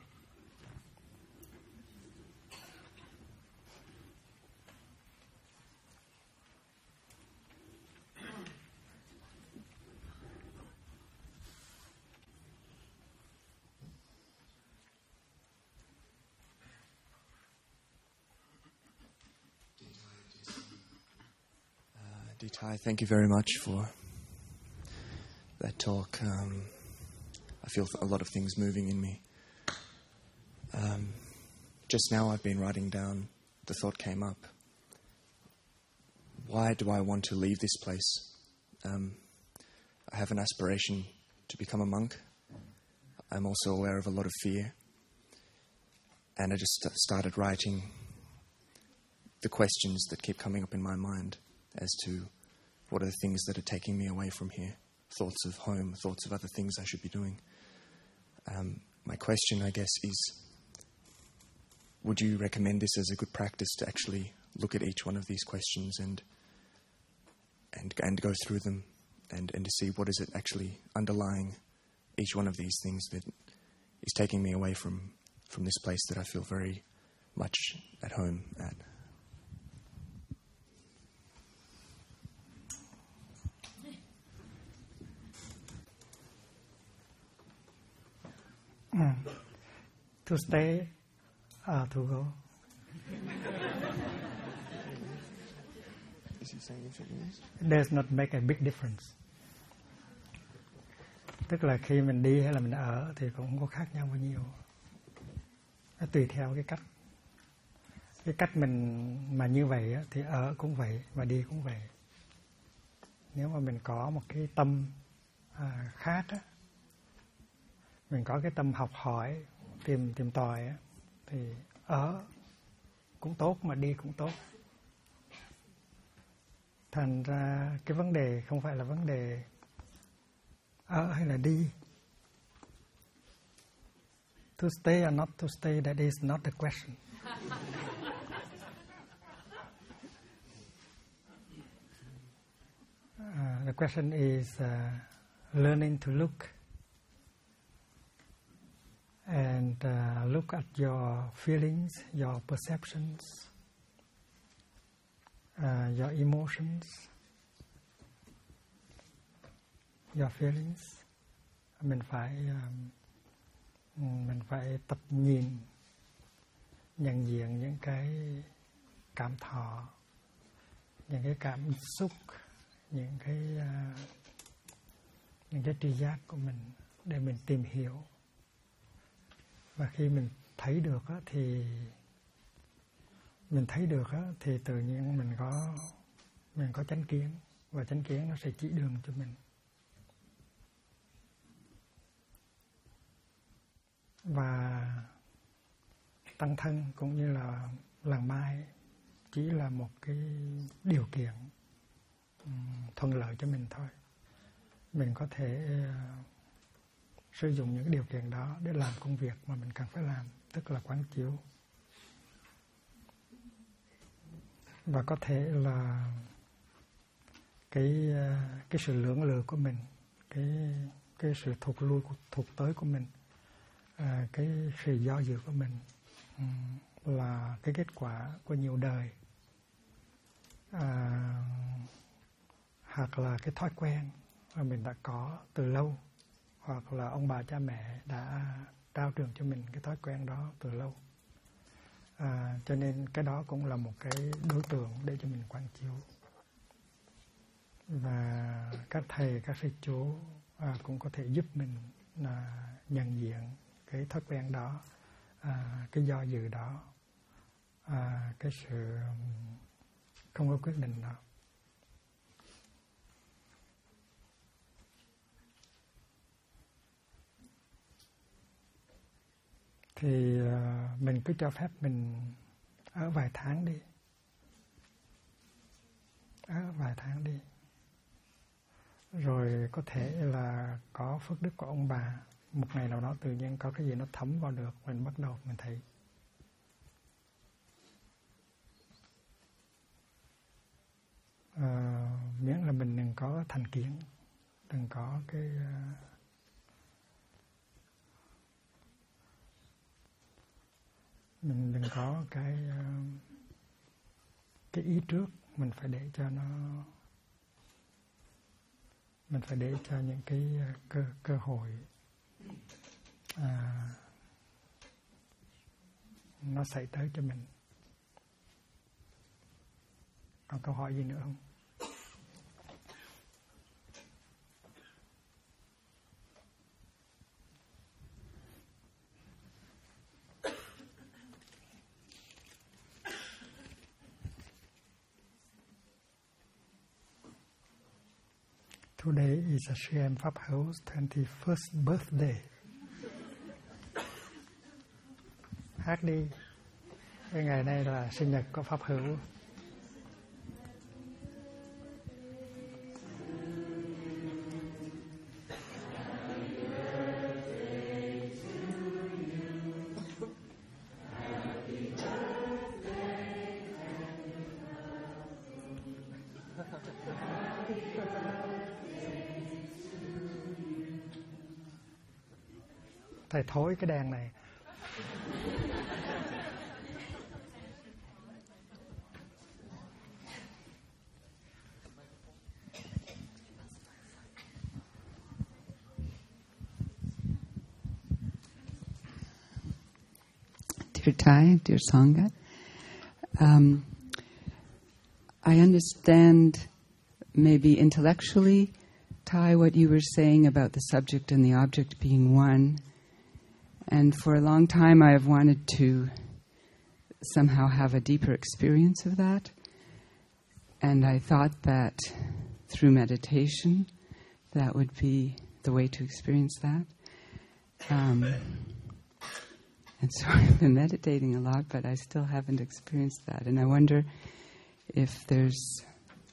Ditai, thank you very much for that talk. I feel a lot of things moving in me. Just now I've been writing down, the thought came up. Why do I want to leave this place? I have an aspiration to become a monk. I'm also aware of a lot of fear. And I just started writing the questions that keep coming up in my mind as to what are the things that are taking me away from here. Thoughts of home, thoughts of other things I should be doing. My question, I guess, is, would you recommend this as a good practice to actually look at each one of these questions and go through them and to see what is it actually underlying each one of these things that is taking me away from this place that I feel very much at home at? To stay or to go? Is he saying if it is? It does not make a big difference. Tức là khi mình đi hay là mình ở thì cũng không có khác nhau bao nhiêu. Nó tùy theo cái cách mình mà như vậy á, thì ở cũng vậy và đi cũng vậy. Nếu mà mình có một cái tâm khác á, mình có cái tâm học hỏi, tìm tòi á, thì ở cũng tốt mà đi cũng tốt. Thành ra cái vấn đề không phải là vấn đề ở hay là đi. To stay or not to stay, that is not the question. The question is learning to look and look at your feelings, your perceptions, your emotions, your feelings. Mình phải tập nhìn, nhận diện những cái cảm thọ, những cái cảm xúc, những cái tri giác của mình để mình tìm hiểu. Và khi mình thấy được á, thì tự nhiên mình có chánh kiến, và chánh kiến nó sẽ chỉ đường cho mình. Và tăng thân cũng như là làng mai chỉ là một cái điều kiện thuận lợi cho mình thôi. Mình có thể sử dụng những điều kiện đó để làm công việc mà mình cần phải làm, tức là quán chiếu. Và có thể là cái sự lưỡng lự của mình, cái sự thụt tới của mình, cái sự do dự của mình là cái kết quả của nhiều đời, hoặc là cái thói quen mà mình đã có từ lâu, hoặc là ông bà cha mẹ đã trao truyền cho mình cái thói quen đó từ lâu. Cho nên cái đó cũng là một cái đối tượng để cho mình quán chiếu. Và các thầy, các sư chú cũng có thể giúp mình nhận diện cái thói quen đó, cái do dự đó, cái sự không có quyết định đó. Thì mình cứ cho phép mình ở vài tháng đi. Rồi có thể là có phước đức của ông bà, một ngày nào đó tự nhiên có cái gì nó thấm vào được, mình bắt đầu mình thấy. Miễn là mình đừng có thành kiến, đừng có mình đừng có cái ý trước, mình phải để cho mình phải để cho những cái cơ hội nó xảy tới cho mình. Còn câu hỏi gì nữa không? Today is a Sri Pháp Hữu's 21st birthday. Hát đi. Cái ngày này là sinh nhật của Pháp Hữu. Thầy thối cái đèn này. dear Thai, dear Sangha. I understand maybe intellectually, Thai, what you were saying about the subject and the object being one. And for a long time I have wanted to somehow have a deeper experience of that. And I thought that through meditation, that would be the way to experience that. And so I've been meditating a lot, but I still haven't experienced that. And I wonder if there's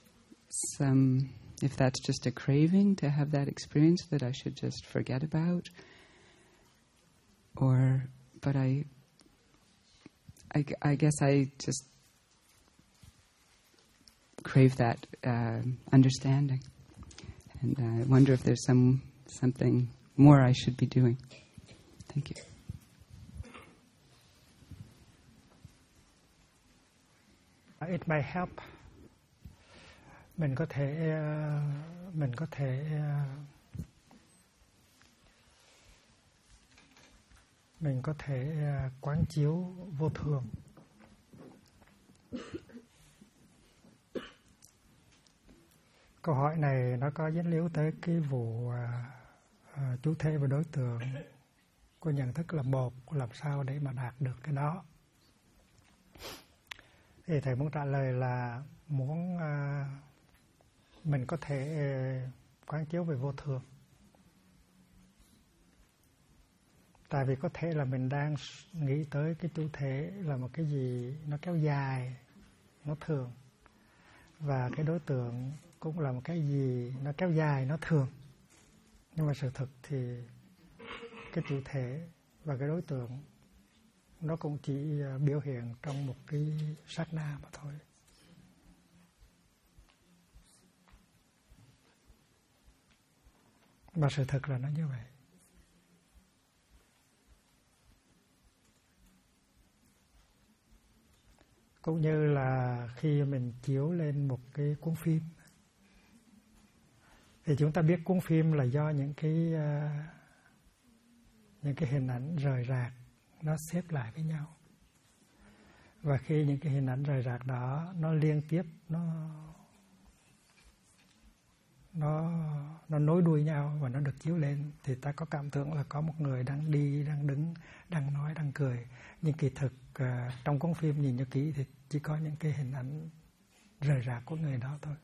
if that's just a craving to have that experience that I should just forget about. But I guess I just crave that understanding. And I wonder if there's something more I should be doing. Thank you. It may help. Mình có thể quán chiếu vô thường. Câu hỏi này nó có dính líu tới cái vụ chủ thể và đối tượng của nhận thức là một, làm sao để mà đạt được cái đó. Thì thầy muốn trả lời là mình có thể quán chiếu về vô thường. Tại vì có thể là mình đang nghĩ tới cái chủ thể là một cái gì nó kéo dài, nó thường. Và cái đối tượng cũng là một cái gì nó kéo dài, nó thường. Nhưng mà sự thực thì cái chủ thể và cái đối tượng nó cũng chỉ biểu hiện trong một cái sát na mà thôi. Và sự thực là nó như vậy. Cũng như là khi mình chiếu lên một cái cuốn phim, thì chúng ta biết cuốn phim là do những cái hình ảnh rời rạc nó xếp lại với nhau. Và khi những cái hình ảnh rời rạc đó nó liên tiếp, nó nối đuôi nhau và nó được chiếu lên, thì ta có cảm tưởng là có một người đang đi, đang đứng, đang nói, đang cười. Nhưng kỳ thực trong cuốn phim nhìn cho kỹ thì chỉ có những cái hình ảnh rời rạc của người đó thôi.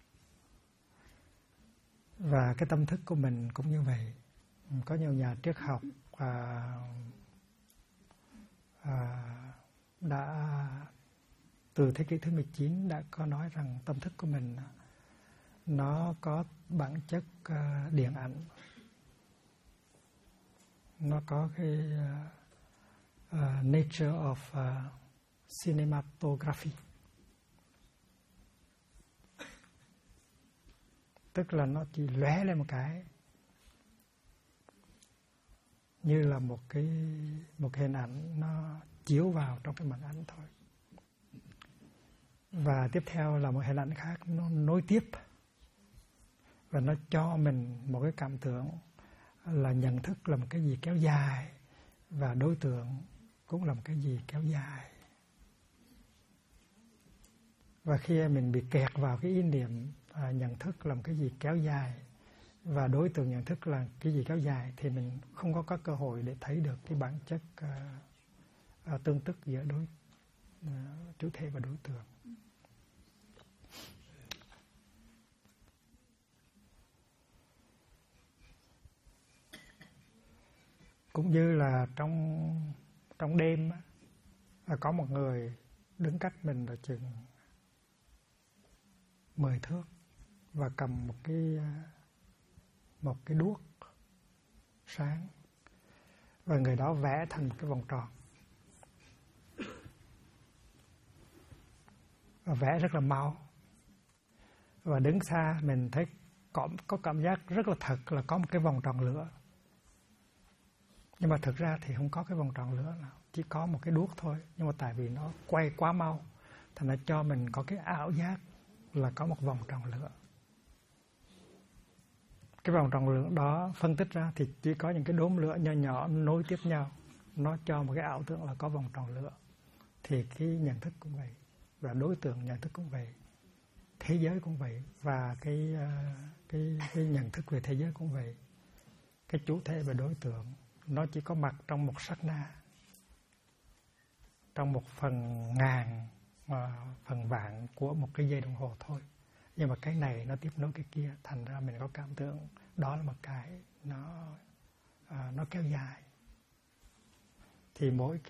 Và cái tâm thức của mình cũng như vậy. Có nhiều nhà triết học đã từ thế kỷ thứ 19 đã có nói rằng tâm thức của mình nó có bản chất điện ảnh, nó có cái nature of cinematography, tức là nó chỉ lóe lên một cái như là một hình ảnh nó chiếu vào trong cái màn ảnh thôi. Và tiếp theo là một hình ảnh khác nó nối tiếp và nó cho mình một cái cảm tưởng là nhận thức là một cái gì kéo dài và đối tượng cũng là một cái gì kéo dài. Và khi mình bị kẹt vào cái ý niệm nhận thức là một cái gì kéo dài và đối tượng nhận thức là cái gì kéo dài, thì mình không có cơ hội để thấy được cái bản chất tương tức giữa chủ thể và đối tượng. Cũng như là trong đêm có một người đứng cách mình là chừng 10 thước và cầm một cái đuốc sáng, và người đó vẽ thành một cái vòng tròn và vẽ rất là mau. Và đứng xa mình thấy có cảm giác rất là thật là có một cái vòng tròn lửa. Nhưng mà thực ra thì không có cái vòng tròn lửa nào, chỉ có một cái đuốc thôi. Nhưng mà tại vì nó quay quá mau, thành ra cho mình có cái ảo giác là có một vòng tròn lửa. Cái vòng tròn lửa đó phân tích ra thì chỉ có những cái đốm lửa nhỏ nhỏ nối tiếp nhau. nó cho một cái ảo tưởng là có vòng tròn lửa. Thì cái nhận thức cũng vậy, và đối tượng nhận thức cũng vậy, thế giới cũng vậy, và cái nhận thức về thế giới cũng vậy. Cái chủ thể và đối tượng nó chỉ có mặt trong một sát na, trong một phần ngàn, phần vạn của một cái giây đồng hồ thôi. Nhưng mà cái này nó tiếp nối cái kia, thành ra mình có cảm tưởng đó là một cái nó kéo dài. Thì mỗi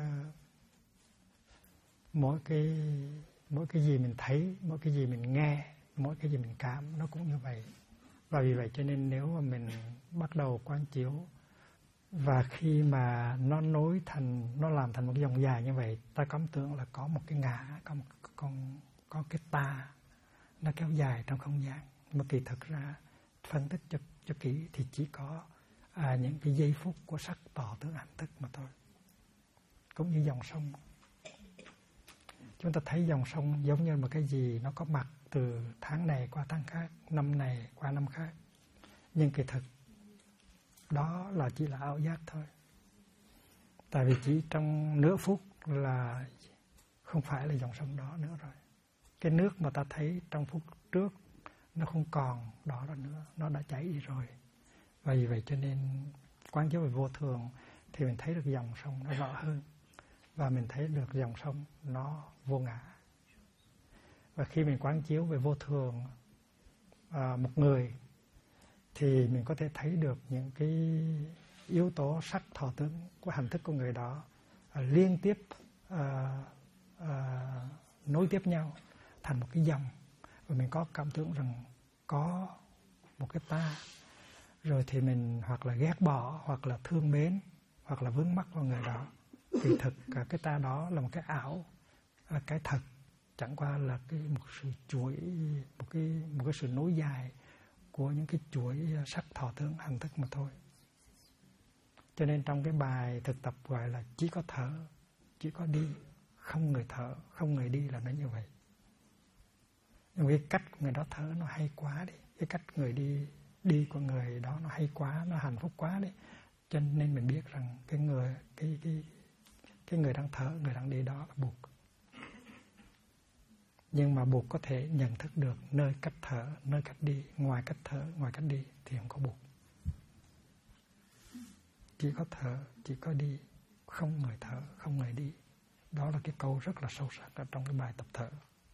cái gì mình thấy, mỗi cái gì mình nghe, mỗi cái gì mình cảm, nó cũng như vậy. Và vì vậy cho nên nếu mà mình bắt đầu quán chiếu, và khi mà nó làm thành một cái dòng dài như vậy, ta cảm tưởng là có một cái ngã, có cái ta nó kéo dài trong không gian. Mà kỳ thực ra phân tích cho kỹ thì chỉ có những cái giây phút của sắc tỏ tướng hành thức mà thôi. Cũng như dòng sông, chúng ta thấy dòng sông giống như một cái gì nó có mặt từ tháng này qua tháng khác, năm này qua năm khác, nhưng kỳ thực đó là chỉ là ảo giác thôi. Tại vì chỉ trong nửa phút là không phải là dòng sông đó nữa rồi. Cái nước mà ta thấy trong phút trước nó không còn đó nữa, nó đã chảy đi rồi. Và vì vậy cho nên quán chiếu về vô thường thì mình thấy được dòng sông nó rõ hơn, và mình thấy được dòng sông nó vô ngã. Và khi mình quán chiếu về vô thường một người thì mình có thể thấy được những cái yếu tố sắc thọ tướng của hành thức của người đó liên tiếp nối tiếp nhau thành một cái dòng. Và mình có cảm tưởng rằng có một cái ta, rồi thì mình hoặc là ghét bỏ, hoặc là thương mến, hoặc là vướng mắc vào người đó. Thì thực cái ta đó là một cái ảo, cái thật chẳng qua là một sự chuỗi, một cái sự nối dài của những cái chuỗi sắc thọ tướng hành thức mà thôi. Cho nên trong cái bài thực tập gọi là chỉ có thở, chỉ có đi, không người thở, không người đi, là nó như vậy. Nhưng cái cách của người đó thở nó hay quá đi, cái cách người đi của người đó nó hay quá, nó hạnh phúc quá đi. Cho nên mình biết rằng cái người đang thở, người đang đi đó là buộc. Nhưng mà buộc có thể nhận thức được nơi cách thở, nơi cách đi, ngoài cách thở, ngoài cách đi thì không có buộc. Chỉ có thở, chỉ có đi, không người thở, không người đi. Đó là cái câu rất là sâu sắc ở trong cái bài tập thở.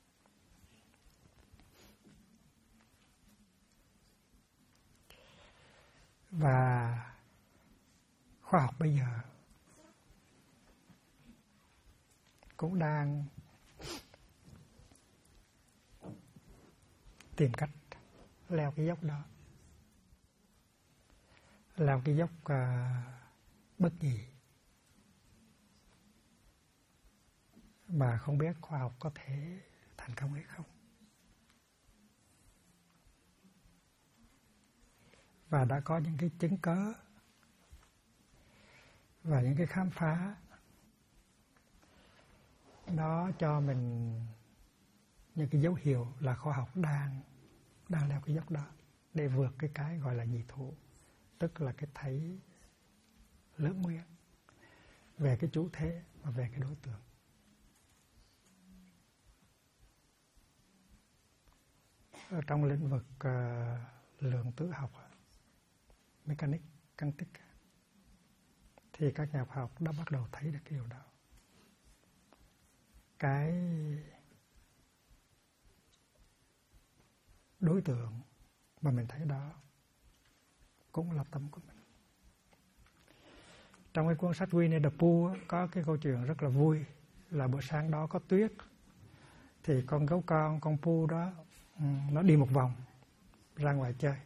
Và khoa học bây giờ cũng đang tìm cách leo cái dốc đó, leo cái dốc bất nhị, mà không biết khoa học có thể thành công hay không. Và đã có những cái chứng cớ và những cái khám phá đó cho mình những cái dấu hiệu là khoa học đang leo cái dốc đó để vượt cái gọi là nhị thủ, tức là cái thấy lưỡng nguyên về cái chủ thể và về cái đối tượng. Ở trong lĩnh vực lượng tử học, mechanics, căn tích, thì các nhà khoa học đã bắt đầu thấy được cái điều đó. Cái đối tượng mà mình thấy đó cũng là tâm của mình. Trong cái cuốn sách Winnie the Pooh có cái câu chuyện rất là vui, là bữa sáng đó có tuyết, thì con gấu con Pooh đó nó đi một vòng ra ngoài chơi.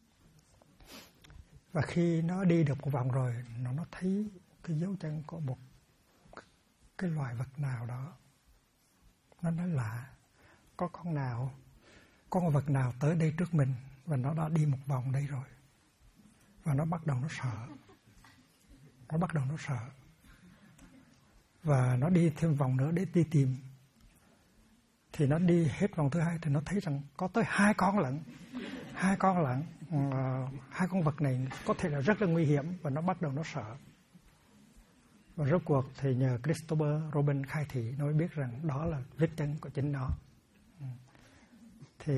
Và khi nó đi được một vòng rồi, nó thấy cái dấu chân của một cái loài vật nào đó. Nó nói lạ, có con vật nào tới đây trước mình, và nó đã đi một vòng đây rồi. Và nó bắt đầu nó sợ. Và nó đi thêm vòng nữa để đi tìm. Thì nó đi hết vòng thứ hai thì nó thấy rằng có tới hai con lận. Hai con vật này có thể là rất là nguy hiểm, và nó bắt đầu nó sợ. Và rốt cuộc thì nhờ Christopher Robin khai thị nó mới biết rằng đó là vết chân của chính nó. Thì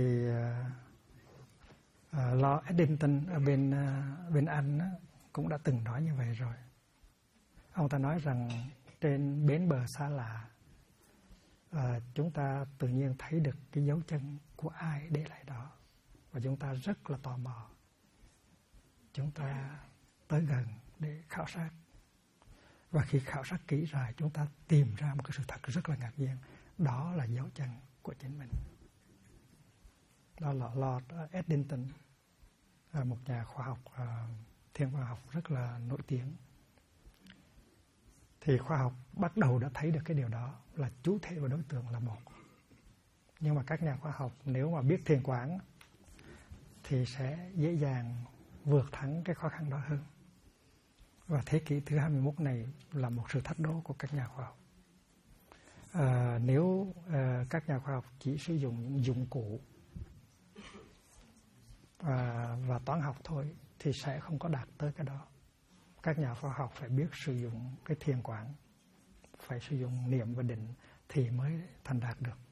Lord Eddington ở bên Anh cũng đã từng nói như vậy rồi. Ông ta nói rằng trên bến bờ xa lạ, chúng ta tự nhiên thấy được cái dấu chân của ai để lại đó, và chúng ta rất là tò mò. Chúng ta tới gần để khảo sát, và khi khảo sát kỹ rồi chúng ta tìm ra một cái sự thật rất là ngạc nhiên, đó là dấu chân của chính mình. Đó là Lord Eddington, một nhà khoa học, thiên văn học rất là nổi tiếng. Thì khoa học bắt đầu đã thấy được cái điều đó, là chủ thể và đối tượng là một. Nhưng mà các nhà khoa học nếu mà biết thiền quán thì sẽ dễ dàng vượt thắng cái khó khăn đó hơn. Và thế kỷ thứ 21 này là một sự thách đố của các nhà khoa học. Nếu các nhà khoa học chỉ sử dụng những dụng cụ và toán học thôi thì sẽ không có đạt tới cái đó. Các nhà khoa học phải biết sử dụng cái thiền quán, phải sử dụng niệm và định thì mới thành đạt được.